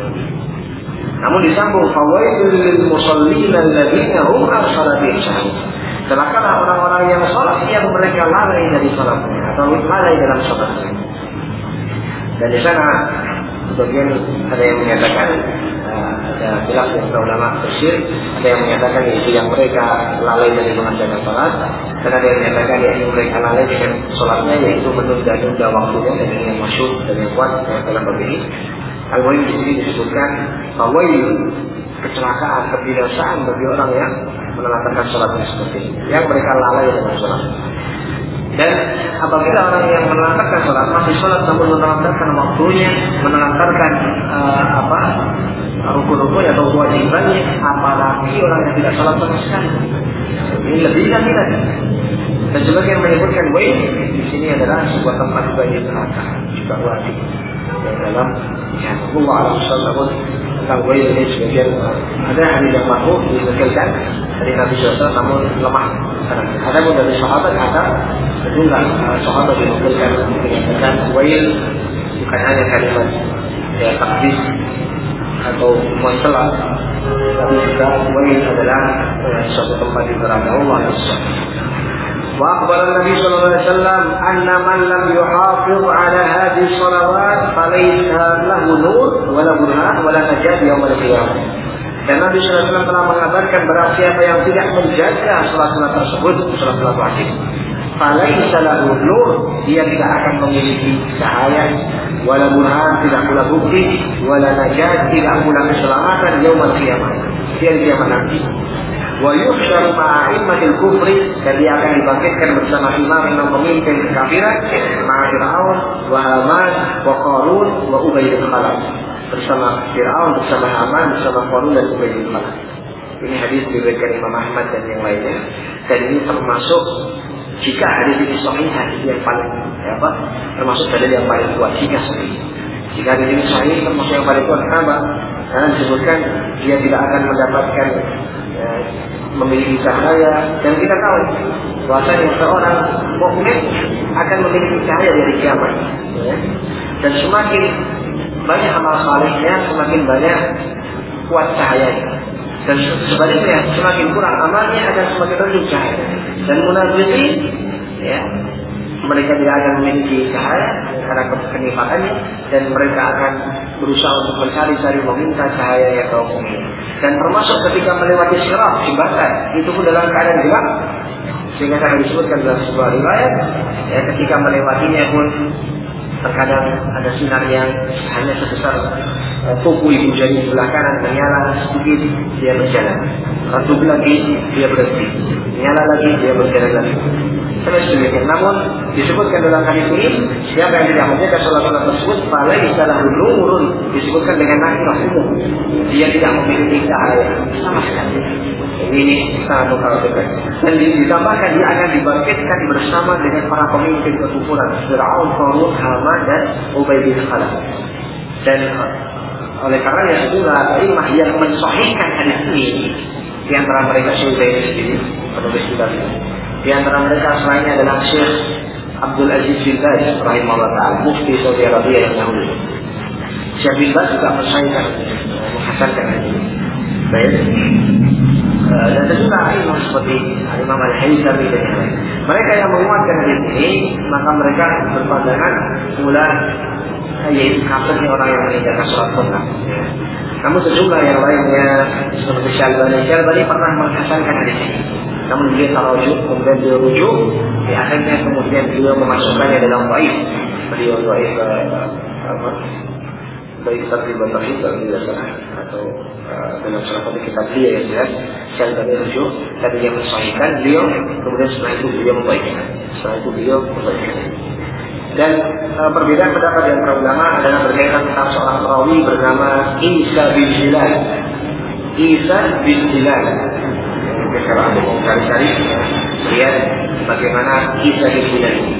Namun disambung fawailul lil musallin alladziina hum 'an salatihim sahun. Celakalah orang-orang yang sholat yang mereka lalai dari sholatnya atau lalai dalam sholatnya. Dan di sana sebagian ada yang menyatakan uh, ada khilaf yang ulama tafsir, ada yang menyatakan itu yang mereka lalai dari mengerjakan sholat, dan ada yang menyatakan yaitu mereka lalai dengan sholatnya, yaitu menunda-nunda waktunya, dan ini yang masyhur dan yang kuat dalam begini. Al-Mu'in di sini disebutkan bahwa kecelakaan, kebinasaan bagi orang yang menelantarkan sholatnya seperti ini, yang mereka lalai dengan sholat. Dan apabila orang yang menelantarkan sholat masih sholat namun menelantarkan waktunya, menelantarkan uh, apa rukun-rukunnya atau kewajibannya, apalagi orang yang tidak sholat sama sekali, ini lebih lagi lagi. Dan sebagian menyebutkan wail di sini adalah sebuah tempat bagi neraka, juga wajib. Dan dalam ya Allah alam namun tentang wail ini sebagian uh, ada hadis yang makruh dinukilkan dari Nabi shallallahu alaihi wasallam namun lemah. Ada pun dari sahabat ada sejumlah uh, sahabat dinukilkan menyatakan wail bukan hanya kalimat ya takbir atau Montela, tapi juga Kuwait adalah eh, suatu tempat di neraka Allah. Wa akhbara Nabi sallallahu alaihi wasallam anna man lam yuhafiz ala hadhihi shalawat falaysa lahu nur wala burhan wala najat yaumil qiyamah. Dan Nabi sallallahu alaihi wasallam telah mengabarkan barang siapa yang tidak menjaga salat-salat tersebut, salat-salat wajib, falaysa lahu nur, dia tidak akan memiliki cahaya, wala burhan, tidak pula bukti, wala najat, tidak pula keselamatan yaumil qiyamah, di hari kiamat nanti. Wa yuhsyaru ma'a immatil kufri, dan dia akan dibangkitkan bersama imam-imam pemimpin kekafiran, ma'a Fir'aun, wa Haman, wa Qarun, wa Ubay bin Khalaf, bersama Fir'aun, bersama Haman, bersama Qarun dan Ubay bin Khalaf. Ini hadis diriwayatkan Imam Ahmad dan yang lainnya. Dan ini termasuk, jika hadis ini sahih, hadis yang paling ya apa? Termasuk dalil yang paling kuat jika sahih. Jika hadis ini sahih, termasuk yang paling kuat. Kenapa? Karena disebutkan dia tidak akan mendapatkan ya, memiliki cahaya, dan kita tahu bahwasanya seorang mukmin akan memiliki cahaya dari kiamat. Ya. Dan semakin banyak amal salehnya, semakin banyak kuat cahayanya. Dan sebaliknya, semakin kurang amalnya akan semakin redup cahaya. Dan munafikin, ya, mereka tidak akan memiliki cahaya karena kenifakannya, dan mereka akan berusaha untuk mencari-cari meminta cahaya yang kaum mukmin. Dan termasuk ketika melewati sirat, jembatan, itu pun dalam keadaan gelap, sehingga saya disebutkan dalam sebuah riwayat, ya, ketika melewatinya pun terkadang ada sinar yang hanya sebesar uh, kuku ibu jari sebelah kanan menyala sedikit, dia berjalan. Satu lagi dia berhenti, menyala lagi dia berjalan lagi. Sampai sedemikian. Namun disebutkan dalam hadis ini, siapa yang tidak menjaga salat-salat tersebut, falaysa lahu nurun, disebutkan dengan nakirah umum, dia tidak memiliki cahaya sama sekali. Ini sangat mengkhawatirkan. Dan ditambahkan dia akan dibangkitkan bersama dengan para pemimpin kekufuran, Fir'aun, Qarun, Haman dan Ubay bin Khalaf. Dan oleh karenanya sejumlah ulama yang mensahihkan hadis ini, di antara mereka Syekh Utsaimin sendiri, penulis kitab ini. Di antara mereka selainnya adalah Syekh Abdul Aziz bin Baz rahimahullah ta'ala, mufti Saudi Arabia yang dahulu. Syekh bin Baz juga mensahihkan, menghasankan hadis ini. Baik. Dan sejumlah ilmu seperti Imam Al-Haythami dan yang lain, mereka yang menguatkan hadis ini, maka mereka berpandangan mula yaitu kafirnya orang yang meninggalkan sholat sunnah. Namun sejumlah yang lainnya seperti Syalbani, Syalbani pernah menghasankan hadis ini. Namun dia tarujuk, kemudian dia rujuk, di akhirnya kemudian dia memasukkannya dalam baik. Beliau baik apa? Baik tertib tauhid kalau tidak salah, atau uh, dalam salah satu kitab dia yang jelas Syalbani rujuk, tapi dia mensahihkan beliau, kemudian setelah itu beliau membaikkan. Setelah itu beliau membaikkan. Dan uh, perbedaan pendapat yang para ulama adalah berkaitan tentang seorang perawi bernama Isa bin Hilal. Isa bin Hilal. Kalau anda mau cari-cari, lihat bagaimana Isa bin Hilal ini.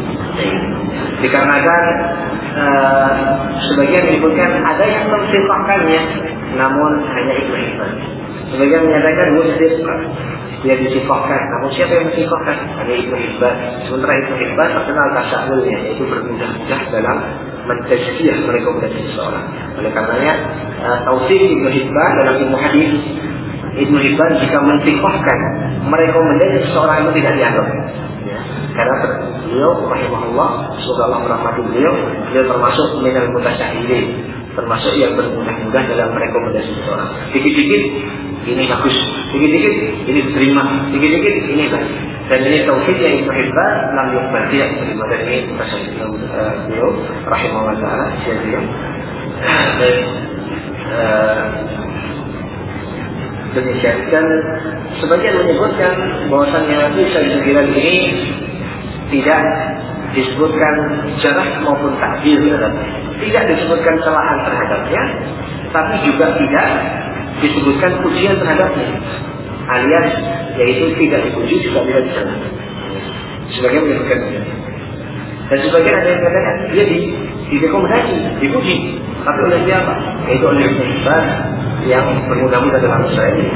Dikarenakan uh, sebagian menyebutkan ada yang mensifahkannya, namun hanya Ibnu Hibban. Sebagian menyatakan muslim, dia disifahkan, namun siapa yang mensifahkan? Hanya Ibnu Hibban. Sementara Ibnu Hibban terkenal tasahulnya, yaitu bermudah-mudah dalam mentazkiyah merekomendasi seseorang. Oleh karenanya uh, tausif Ibnu Hibban dalam ilmu hadis, Ibnu Hibban jika mensifahkan merekomendasi seseorang itu tidak dianggap. Ya. Karena beliau rahimahullah, semoga Allah merahmati beliau, beliau termasuk minal mutasyahilin, termasuk yang bermudah-mudah dalam merekomendasi seseorang. Dikit-dikit ini bagus, dikit-dikit ini diterima, dikit-dikit ini baik. Dan ini tauhidnya Ibnu Hibban lam yuqbal, tidak diterima. Dan ini mutasyahilin uh, beliau rahimahullah taala, beliau. Dan uh, demikian. Dan sebagian menyebutkan bahwasannya Isa bin Hilal ini tidak disebutkan jarah maupun takdir terhadapnya, tidak disebutkan celahan terhadapnya, tapi juga tidak disebutkan pujian terhadapnya, alias yaitu tidak dipuji juga tidak dicela. Sebagian menyebutkan, dan sebagian ada yang mengatakan dia di direkomendasi, dipuji, tapi oleh siapa? Yaitu oleh Ibnu yang bermudah-mudah dalam Israel ini.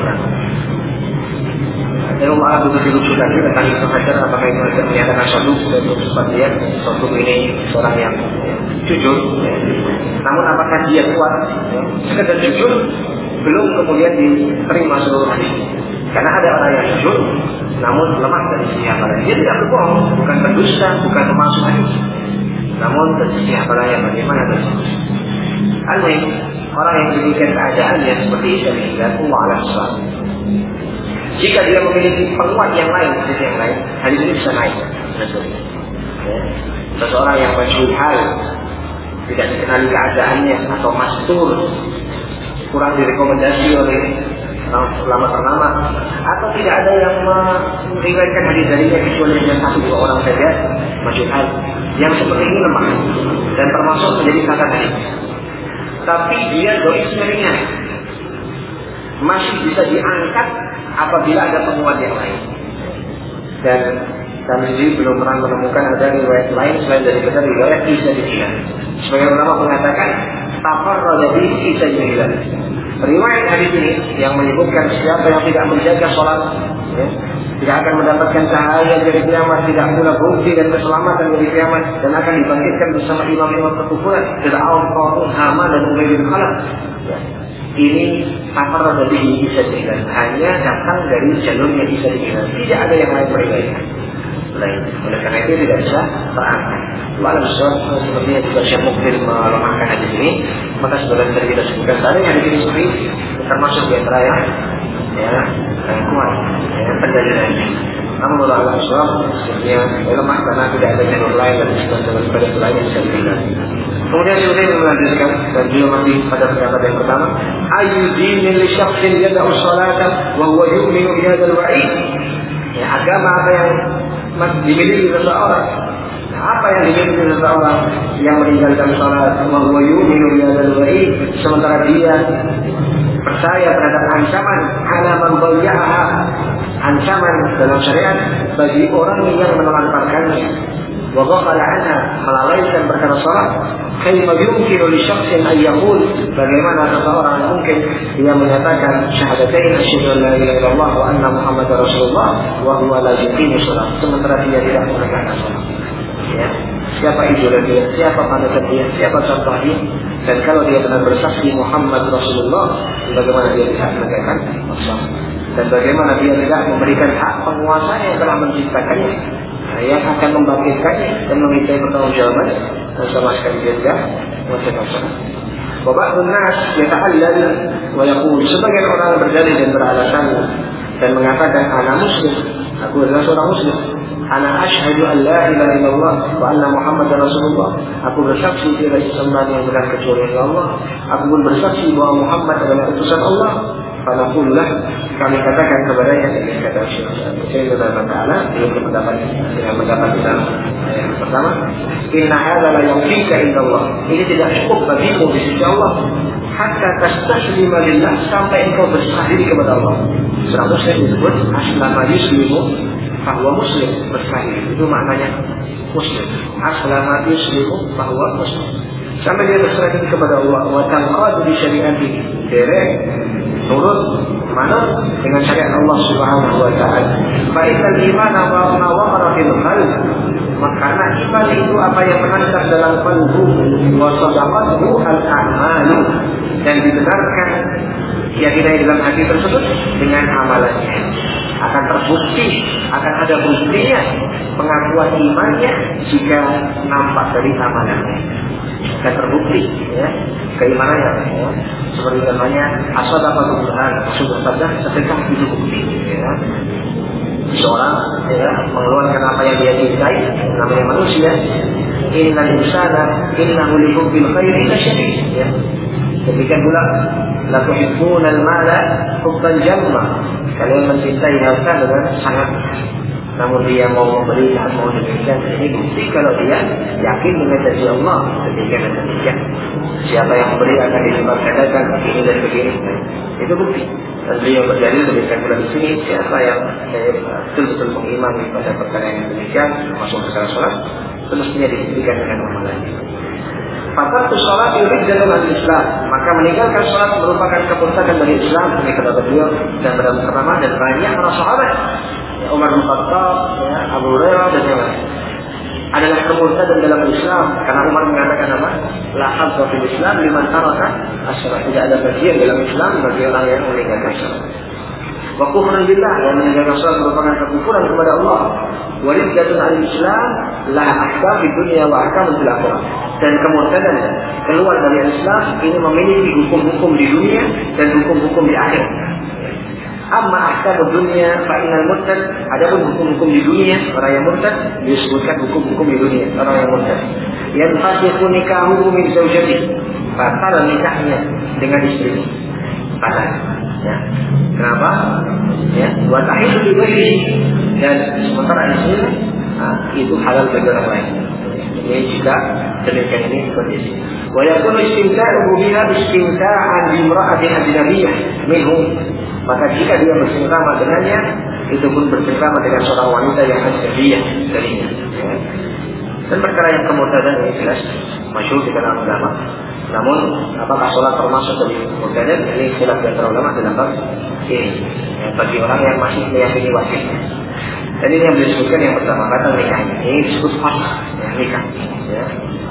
Dan malah butuh dirujukan tentang Ibnu Hajar, apakah Ibnu menyatakan suatu dan sempat lihat suatu ini seorang yang jujur, namun apakah dia kuat? Ya. Sekedar jujur belum kemudian diterima seluruh hadis. Karena ada orang yang jujur namun lemah dari sisi hafalan. Dia tidak berbohong, bukan berdusta, bukan memalsu hadis. Namun dari sisi hafalannya bagaimana tersebut? Aneh, orang yang demikian keadaannya seperti itu dan Allah alam. Jika dia memiliki penguat yang lain, hadis yang lain, hadis ini bisa naik. Ya. Seseorang yang majhul hal, tidak dikenali keadaannya atau mastur, kurang direkomendasi oleh ulama ternama, atau tidak ada yang meriwayatkan hadis darinya kecuali hanya satu dua orang saja, majhul hal. Yang seperti ini lemah dan termasuk menjadi kata hadis. Tapi dia dois ringan, masih bisa diangkat apabila ada penguat yang lain. Dan kami sendiri belum pernah menemukan ada riwayat lain selain daripada riwayat Isa bin Hilal. Sebagian ulama mengatakan tafarrada bi Isa bin Hilal. Riwayat hadis ini yang menyebutkan siapa yang tidak menjaga sholat, ya, tidak akan mendapatkan cahaya dari kiamat, tidak pula bukti dan keselamatan dari kiamat, dan akan dibangkitkan bersama imam-imam perkumpulan, Fir'aun, Qarun, Haman dan Ubay bin Khalaf. Ya. Ini tafarrada bi Isa bin Hilal, hanya datang dari jalurnya Isa bin Hilal. Tidak ada yang lain meriwayatkan. Lain. Oleh karena itu tidak bisa terangkat. Walau sesuatu sepertinya juga Syekh Mukbil melemahkan hadis ini, maka sebagian dari kita sebutkan tadi hadis ini sendiri termasuk di antara yang ya yang kuat, yang pendalilannya. Namun Allah Subhanahu wa taala sebenarnya lemah karena tidak ada jalur lain dan sebagainya pada lain yang bisa dilihat. Kemudian Syekh melanjutkan dan beliau masih pada pendapat yang pertama, ayyudin li syakhsin yad'u salata wa huwa yu'minu bi hadzal wa'id. Ya, agama apa yang dimiliki seseorang, nah, apa yang dimiliki seseorang yang meninggalkan salat, wa yu'minu bi hadzal wa'id, sementara dia percaya terhadap ancaman ala man bayya'aha, ancaman dalam syariat bagi orang yang menelantarkannya, wa ghafala anha, melalaikan perkara salat. Kaifa yumkinu li syakhsin an yaqul, bagaimana seseorang mungkin dia menyatakan syahadatain asyhadu an la ilaha illallah wa anna muhammadar rasulullah wa huwa la yuqimu shalah, sementara dia tidak menegakkan salat. Ya, siapa idola dia, siapa panutan dia, siapa contoh dia, dan kalau dia benar bersaksi Muhammad Rasulullah, bagaimana dia tidak menegakkan salat, dan bagaimana dia tidak memberikan hak penguasa yang telah menciptakannya, yang akan membangkitkannya dan meminta pertanggungjawaban, dan sama sekali dia tidak menegakkan salat. Wabakun nas yata'allal wa yaqul, sebagian orang berdalil dan beralasan dan mengatakan ana muslim, aku adalah seorang muslim. Ana asyhadu an la ilaha illallah wa anna muhammadar rasulullah, aku bersaksi tiada sesembahan yang benar kecuali Allah, aku pun bersaksi bahwa Muhammad adalah utusan Allah. Fanakullah, kami katakan kepadanya, ini kata Syekh Subhanahu wa taala, dia berpendapat dengan pendapat dalam yang pertama, inna hadza la yakfika illallah, ini tidak cukup bagimu di sisi Allah, hatta tastaslima lillah, sampai engkau berserah diri kepada Allah. Surah Muslim disebut aslama yuslimu bahwa muslim, berserah diri, itu maknanya muslim. Aslama yuslimu bahwa muslim, sampai dia berserah diri kepada Allah. Wa tanqadu bi syari'atihi, derek turut manut dengan syariat Allah Subhanahu wa taala. Fa innal imana wa nawara fil qalb, maka iman itu apa yang menetap dalam qalbu, wa sadaqatu al-a'malu, dan dibenarkan keyakinan dalam hati tersebut dengan amalannya. Akan terbukti, akan ada buktinya pengakuan imannya jika nampak dari amalannya. Akan terbukti, ya, keimanannya, ya. Seperti namanya as-sadaqatu burhan, sudah saja sedekah itu bukti, ya. Seorang, ya, mengeluarkan apa yang dia cintai, namanya manusia. Innal insana innahu li hubbil khairi lasyadid, ya. Demikian pula la tuhibbuna al-mala hubban jamma, kalian mencintai harta dengan sangat, namun dia mau memberi dan mau demikian, ini bukti kalau dia yakin dengan janji Allah, demikian dan demikian. Siapa yang memberi akan dilipat gandakan begini dan begini, itu bukti. Dan beliau berdalil demikian pula di sini, siapa yang betul-betul mengimani pada perkara yang demikian, masuk perkara sholat, semestinya dibuktikan dengan amalannya. Fatarku sholat yurid dalam Islam, maka meninggalkan sholat merupakan keputusan dari Islam. Ini kata beliau dan pada pertama dan banyak para sahabat, ya, Umar bin Khattab, ya, Abu Hurairah dan yang lain. adalah kemurtadan dalam Islam, karena Umar mengatakan apa? La hadza fil Islam liman taraka as-salat. Tidak ada bagian dalam Islam bagi orang yang meninggalkan salat. Wa kufrun billah, yang meninggalkan salat merupakan kekufuran kepada Allah. Wa riddatun al-Islam la ahkam di dunia wa ahkam fil akhirah. Dan kemurtadan keluar dari Islam ini memiliki hukum-hukum di dunia dan hukum-hukum di akhirat. Amma ahkam dunia fa innal murtad, adapun hukum-hukum di dunia orang yang murtad disebutkan hukum-hukum di dunia orang yang murtad. Yang fasiqu nikahuhu min zaujatihi, batal nikahnya dengan istrinya. Batal. Ya. Kenapa? Ya, wa tahillu li ghairihi, dan sementara istrinya nah, itu halal bagi orang lain. Ini juga demikian ini kondisi. Wa yakunu istimta'uhu biha istimta'an bi imra'atin ajnabiyyah minhu. Maka jika dia bersengkrama dengannya, itu pun bersengkrama dengan seorang wanita yang ajnabiyah darinya. Ya. Dan perkara yang kemurtadan ini jelas masyhur di kalangan ulama. Namun apakah sholat termasuk dari kemurtadan? Ini khilaf di antara ulama dalam bab ini. Ya, bagi orang yang masih meyakini wajib. Dan ini yang disebutkan yang pertama kata nikahnya. Ini disebut fasakh, ya, nikah. Ya.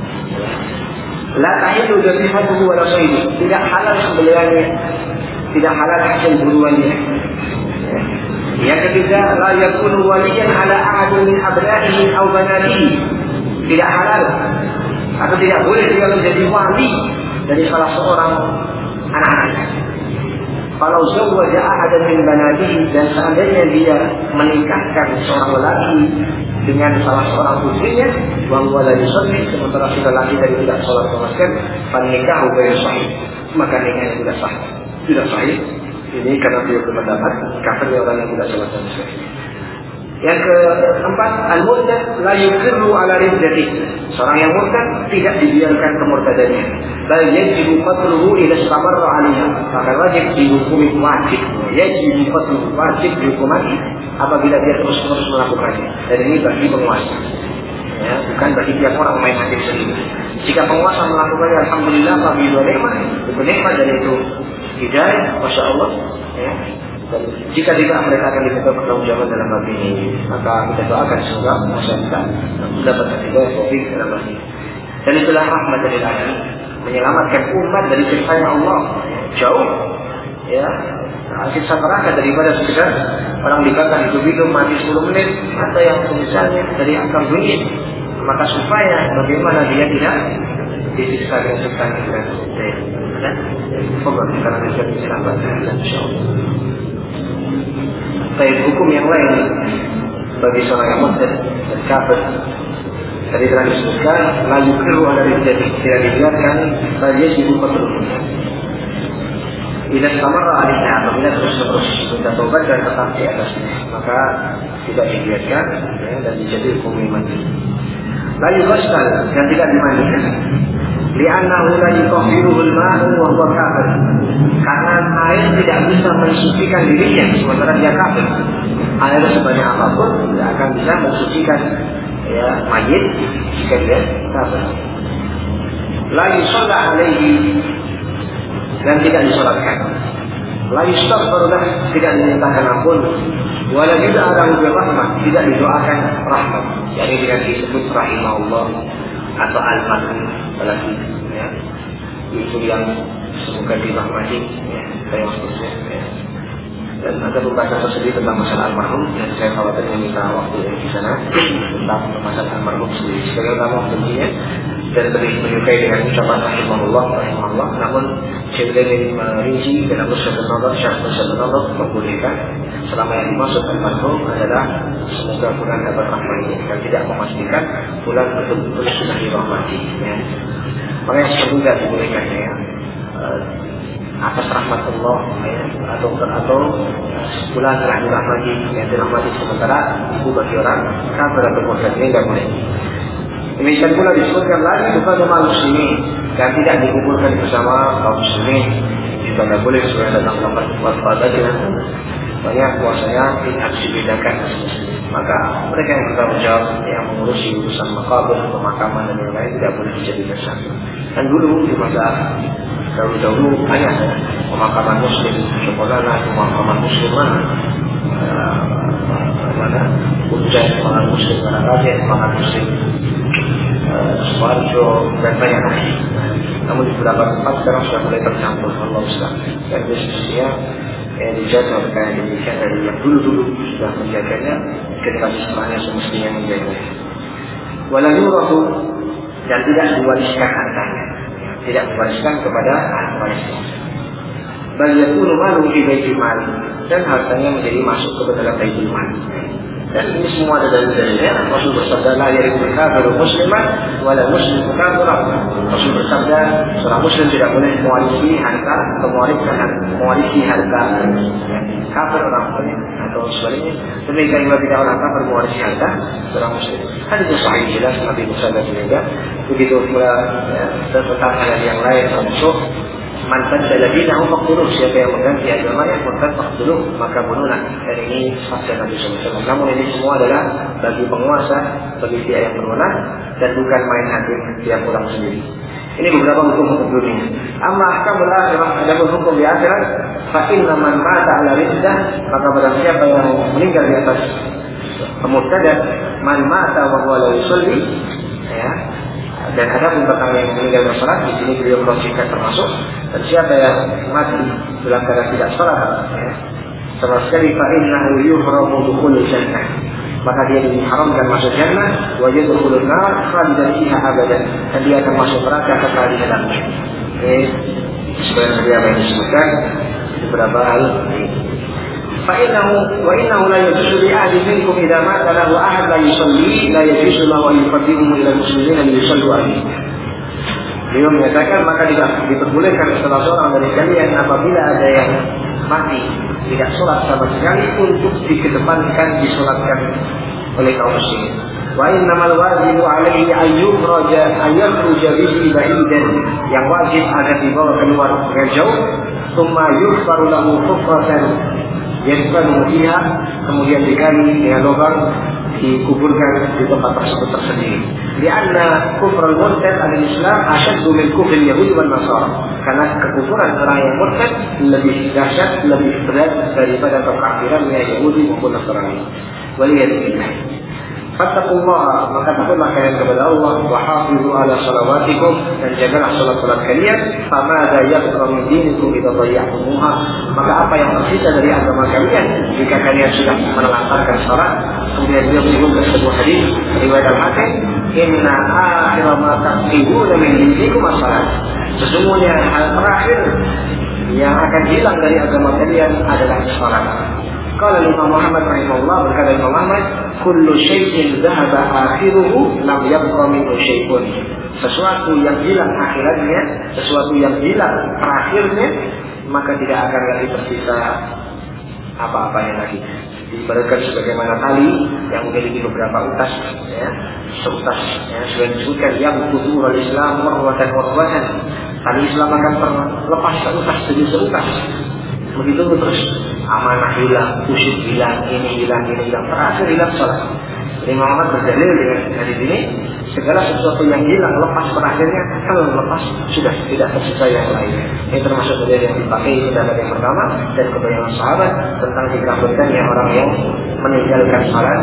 La tahillu dzabihatuhu wa la sayyidu. Tidak halal sembelihannya, tidak halal hasil buruannya. Ya. Yang ketiga, la yakunu waliyan ala ahadin min abna'ihi aw banatihi. Tidak halal atau tidak boleh dia menjadi wali dari salah seorang anak-anaknya. Kalau zawwaja ahadan min banatihi, dan seandainya dia menikahkan seorang lelaki dengan salah seorang putrinya, wa huwa la yusalli, sementara si lelaki dari tidak salat sama sekali, fan nikahu ghairu sahih, maka nikahnya tidak sah. Tidak sahih. Ini karena beliau berpendapat kafirnya orang yang tidak salat sama sekali. Yang keempat, al-murtad la yuqirru ala riddati. Seorang yang murtad tidak dibiarkan kemurtadannya. Bal yajibu qatluhu idza istamarra 'alaiha. Maka wajib dihukumi wajib. Yajibu qatluhu, wajib dihukumi apabila dia terus-terus melakukannya. Dan ini bagi penguasa. Ya, bukan bagi tiap orang main hakim sendiri. Jika penguasa melakukannya, alhamdulillah, bagi dua nikmat, itu nikmat dan itu hidayah, masya Allah. Ya. Dan jika tidak, mereka akan diminta pertanggungjawaban dalam hal ini. Maka kita doakan semoga masyarakat mendapatkan hidayah taufik dalam hal ini. Dan itulah rahmat dari Allah, menyelamatkan umat dari siksanya Allah. Jauh, ya, siksa neraka daripada sekedar orang dibakar hidup-hidup mati sepuluh menit atau yang misalnya dari akal dunia. Maka supaya bagaimana dia tidak disiksa dengan siksa yang tidak ada. Semoga kita bisa diselamatkan, insyaallah. Baik, hukum yang lain bagi seorang yang murtad dan kafir tadi telah disebutkan, la yuqirru ala riddati, tidak dibiarkan saja sibuk berterus. Bila samarra alaiha, apabila terus-terus minta taubat dan tetap di atasnya, maka tidak dibiarkan, ya, dan dijadi hukum mati. La yughsal, dan tidak dimandikan. Li'annahu la yutahhiruhul ma'u wa huwa kafir. Karena air tidak bisa mensucikan dirinya sementara dia kafir. Air sebanyak apapun tidak akan bisa mensucikan, ya, mayit jika dia kafir. La yusalla alaihi, dan tidak disolatkan. La yustaghfirullah, tidak dimintakan ampun. Wa la yud'a lahu birahmah, tidak didoakan rahmat. Jadi dengan disebut rahimahullah atau al-marhum lagi, ya, itu yang semoga dirahmati, ya, saya maksudnya, ya. Dan ada pembahasan tersendiri tentang masalah almarhum, dan saya khawatir meminta waktu yang di sana tentang masalah almarhum sendiri. Sebagai ulama tentunya dan lebih menyukai dengan ucapan rahimahullah, rahimahullah. Namun saya ingin merinci dalam usaha penolak, syarh usaha penolak membolehkan selama yang dimaksud almarhum adalah semoga bulan dapat rahmatnya, dan tidak memastikan bulan betul-betul sudah dirahmati, ya. Makanya semoga dibolehkan, ya, atas rahmat Allah, ya, atau atau bulan telah dirahmati, yang dirahmati sementara itu bagi orang kafir atau murtad ini tidak boleh. Demikian pula disebutkan lagi bukan sama muslimin, dan tidak dikumpulkan bersama kaum muslimin juga tidak boleh sebenarnya datang tempat waspada dengan banyak kuasanya tidak dibedakan. Maka mereka yang bertanggung jawab yang mengurusi urusan makabur, pemakaman dan yang lain tidak boleh dijadikan satu. Dan dulu di masa dahulu-dahulu banyak, ya, pemakaman muslim, sekolahlah pemakaman muslim mana, uh, mana, ujian pemakaman muslim, mana lagi pemakaman muslim. Suwarjo dan banyak lagi. Namun di beberapa tempat sekarang sudah mulai tercampur Allah Ustaz. Dan bisnisnya ya, dijaga kayak demikian dari yang dulu-dulu sudah menjaganya, generasi setelahnya semestinya menjaganya. Walau yurahu, dan tidak diwariskan hartanya, tidak diwariskan kepada anak warisnya. Bal yakunu malu fi baitil mal, dan hartanya menjadi masuk ke dalam baitul mal. Dan ini semua ada dalil-dalilnya. Rasul bersabda, la yarithul kafiru musliman wala muslimu kafiran. Rasul bersabda, seorang muslim tidak boleh mewarisi harta atau mewariskan mewarisi harta kafir orang muslim atau sebaliknya. Demikian juga tidak orang kafir mewarisi harta seorang muslim. Hadis sahih jelas Nabi Musa dan juga begitu pula ya, tentang hal yang lain termasuk mantan dalil dinahu faqtuluh, siapa yang mengganti agamanya murtad faqtuluh, maka bunuhlah. Dan ini sabda Nabi shallallahu alaihi wasallam. Namun ini semua adalah bagi penguasa, bagi pihak yang berwenang, dan bukan main hakim yang kurang sendiri. Ini beberapa hukum-hukum dunia. Amma ahkamul akhirah, ada hukum di akhirat. Fa inna man mata ala riddah, maka barang siapa yang meninggal di atas murtad, man mata wa huwa la yusalli, ya. Dan ada pun tentang yang meninggal bersalat, di sini beliau merosihkan termasuk. Dan siapa yang mati dalam keadaan tidak salat, ya, sama sekali fa innahu yuhramu dukhulul jannah, maka dia diharamkan masuk jannah, wa yadkhulun nar khalidan fiha abadan, dan dia akan masuk neraka kekal di dalamnya. Ini sebenarnya dia yang disebutkan beberapa hal. Fa innahu wa innahu la yajuzu li ahadin minkum idza mata lahu ahad la yusalli la yajuzu lahu an yuqaddimu ila al-muslimin li yusallu alaihi. Beliau menyatakan maka tidak diperbolehkan salah seorang dari kalian apabila ada yang mati tidak sholat sama sekali untuk dikedepankan disolatkan oleh kaum muslimin. Wa innamal wajibu alaihi ayyukhraja ayyukhraja bihi ba'idan, yang wajib agar dibawa keluar dengan jauh, tsumma yughfaru lahu hufratan yadkhulu fiha, kemudian digali dengan lubang, dikuburkan di tempat tersebut tersendiri. Lianna kufrul murtad al-Islam asyaddu min kufril Yahudi wal Nasara, karena kekufuran orang yang murtad lebih dahsyat, lebih berat daripada kekafirannya Yahudi maupun Nasrani. Waliyadillah. Fattaqullaha, maka takutlah kalian kepada Allah, wa hafizu ala salawatikum, dan jagalah salat-salat kalian. Famadza yabqa min dinikum idza dhayya'tumuha, maka apa yang tersisa dari agama kalian jika kalian sudah menelantarkan salat. Kemudian dia menyebutkan sebuah hadis riwayat Al-Hakim, inna akhira ma taqibuna min dinikum as-salat, sesungguhnya hal terakhir yang akan hilang dari agama kalian adalah salat. Qala Imam Muhammad rahimahullah, berkata Imam Muhammad, kullu syai'in dhahaba akhiruhu lam yabqa minhu syai'un, sesuatu yang hilang akhiratnya, sesuatu yang hilang terakhirnya, maka tidak akan lagi tersisa apa-apanya lagi. Diibaratkan sebagaimana tali yang memiliki beberapa utas, ya, seutas, ya, sudah disebutkan yang kudur al-Islam warwatan warwatan, tali Islam akan terlepas seutas demi seutas. Begitu terus amanah hilang, khusyuk hilang, ini hilang, ini hilang, terakhir hilang salat. Jadi Muhammad berdalil dengan hadis ini, segala sesuatu yang hilang lepas terakhirnya, kalau lepas sudah tidak tersisa yang lain. Ini termasuk dalil yang dipakai dalam yang pertama dan kebanyakan sahabat tentang dikabulkannya orang yang meninggalkan salat,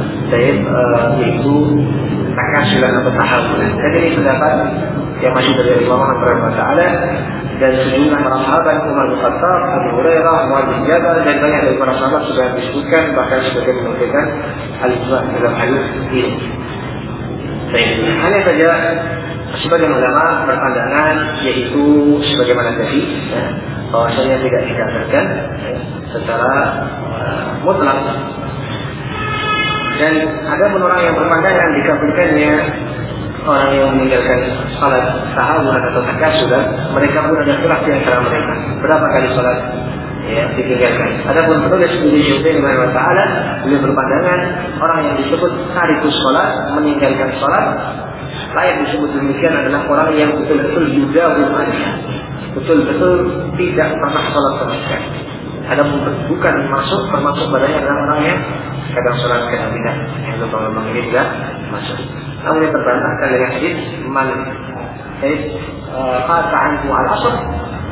yaitu takasulan atau tahawulan. Dan ini pendapat yang masih dari Imam Muhammad rahimahullah taala dan sejumlah para sahabat, Umar bin Khattab, Abu Hurairah, Muadz bin Jabal, dan banyak dari para sahabat sudah disebutkan, bahkan sebagai menunjukkan al-ijma' dalam hadis ini. Baik, hanya saja sebagian ulama berpandangan, yaitu sebagaimana tadi, ya, bahwasanya tidak dikafirkan ya, secara uh, mutlak. Dan ada pun orang yang berpandangan dikafirkannya orang yang meninggalkan salat tahawun atau takasulan, mereka pun ada khilaf di antara mereka. Berapa kali salat ya ditinggalkan? Adapun penulis Ibnu Syu'aib rahimahullah taala, beliau berpandangan orang yang disebut tarikus salat, meninggalkan salat, layak disebut demikian adalah orang yang betul-betul yudawim alaiha, betul-betul tidak pernah salat sama sekali. Adapun bukan masuk, termasuk badannya adalah orang yang kadang salat kadang tidak, yang lubang-lubang ini tidak masuk. Namun yang terbantahkan dari hadis man qata anhu al-asr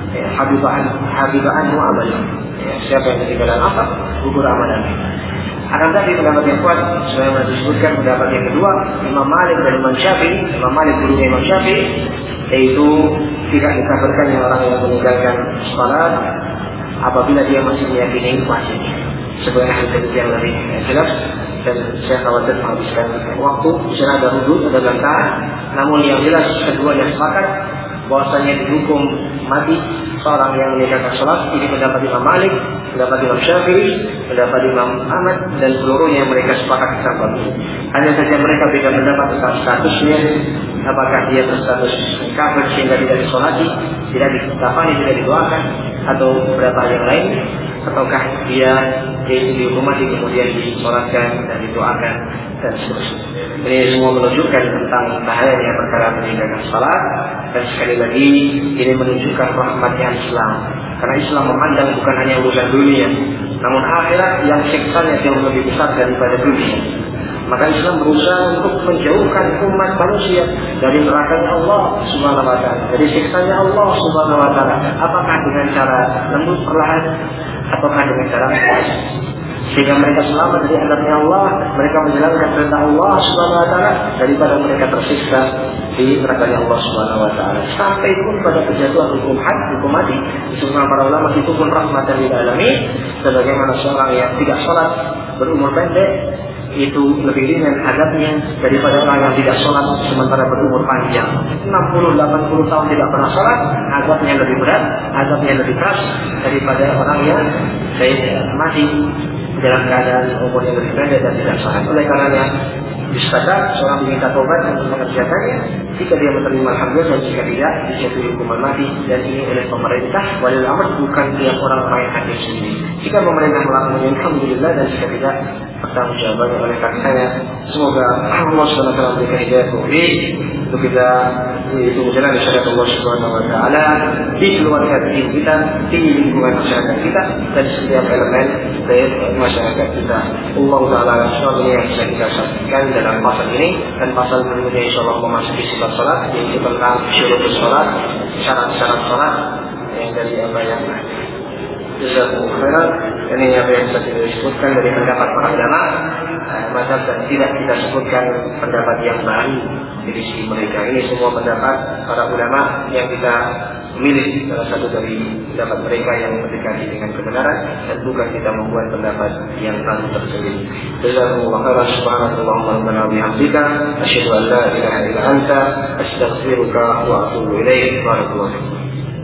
habibah habibah anhu amal, siapa yang ketinggalan asar gugur amalannya. Akan tetapi pendapat yang kuat, sebagaimana disebutkan pendapat yang kedua, Imam Malik dan Imam Syafi'i, Imam Malik gurunya Imam Syafi'i, yaitu tidak dikafirkannya orang yang meninggalkan salat apabila dia masih meyakini wajib. Sebenarnya hadis yang lebih jelas, dan saya khawatir menghabiskan waktu. Di sana ada hudud, ada bantahan. Namun yang jelas keduanya sepakat bahwasanya dihukum mati seorang yang meninggalkan salat. Ini pendapat Imam Malik, pendapat Imam Syafi'i, pendapat Imam Ahmad, dan seluruhnya mereka sepakat tentang bab ini. Hanya saja mereka beda pendapat tentang statusnya. Apakah dia berstatus kafir sehingga tidak disolati, tidak dikafani, tidak didoakan, atau beberapa yang lain, ataukah dia dihukum mati kemudian disolatkan dan didoakan dan seterusnya. Ini semua menunjukkan tentang bahayanya perkara meninggalkan salat, dan sekali lagi ini menunjukkan rahmatnya Islam. Karena Islam memandang bukan hanya urusan dunia, namun akhirat yang siksanya jauh lebih besar daripada dunia. Maka Islam berusaha untuk menjauhkan umat manusia dari nerakanya Allah Subhanahu wa taala, dari siksanya Allah Subhanahu wa taala. Apakah dengan cara lembut perlahan, ataukah dengan cara keras, sehingga mereka selamat dari azabnya Allah, mereka menjalankan perintah Allah Subhanahu wa taala, daripada mereka tersiksa di nerakanya Allah Subhanahu wa taala. Sampai pun pada kejatuhan hukum had, hukum mati. Semua para ulama itu pun rahmatan lil alamin. Sebagaimana seorang yang tidak sholat berumur pendek itu lebih ringan azabnya daripada orang yang tidak sholat sementara berumur panjang. enam puluh delapan puluh tahun tidak pernah sholat, azabnya lebih berat, azabnya lebih keras daripada orang yang mati dalam keadaan umur yang lebih pendek dan tidak sholat. Oleh karenanya disepakati seorang diminta tobat untuk mengerjakannya. Jika dia menerima alhamdulillah, dan jika tidak dijatuhi hukuman mati, dan ini oleh pemerintah. Walil amr, bukan tiap orang main hakim sendiri. Jika pemerintah melakukannya alhamdulillah, dan jika tidak bertanggung jawabannya oleh karenanya. Semoga Allah subhanahu wa taala memberikan hidayah taufik untuk kita itu menjalani syariat Allah subhanahu wa taala di keluarga kita, di lingkungan masyarakat kita, dan setiap elemen dari masyarakat kita. Allah taala semua yang bisa kita sampaikan dalam pasal ini, dan pasal berikutnya insyaallah memasuki sifat salat, yaitu tentang syurutus salat, syarat-syarat salat yang dari apa yang Jazakumullah khairan. Ini apa yang bisa kita sebutkan dari pendapat para ulama, maka tidak kita sebutkan pendapat yang baru dari sisi mereka. Ini semua pendapat para ulama yang kita milih salah satu dari pendapat mereka yang mendekati dengan kebenaran, dan bukan kita membuat pendapat yang baru tersendiri. Jazakumullah khairan. Subhanallahumma rabbana wa bihamdika, asyhadu an la ilaha illa anta, astaghfiruka wa atubu ilaik. Barakallahu fiik.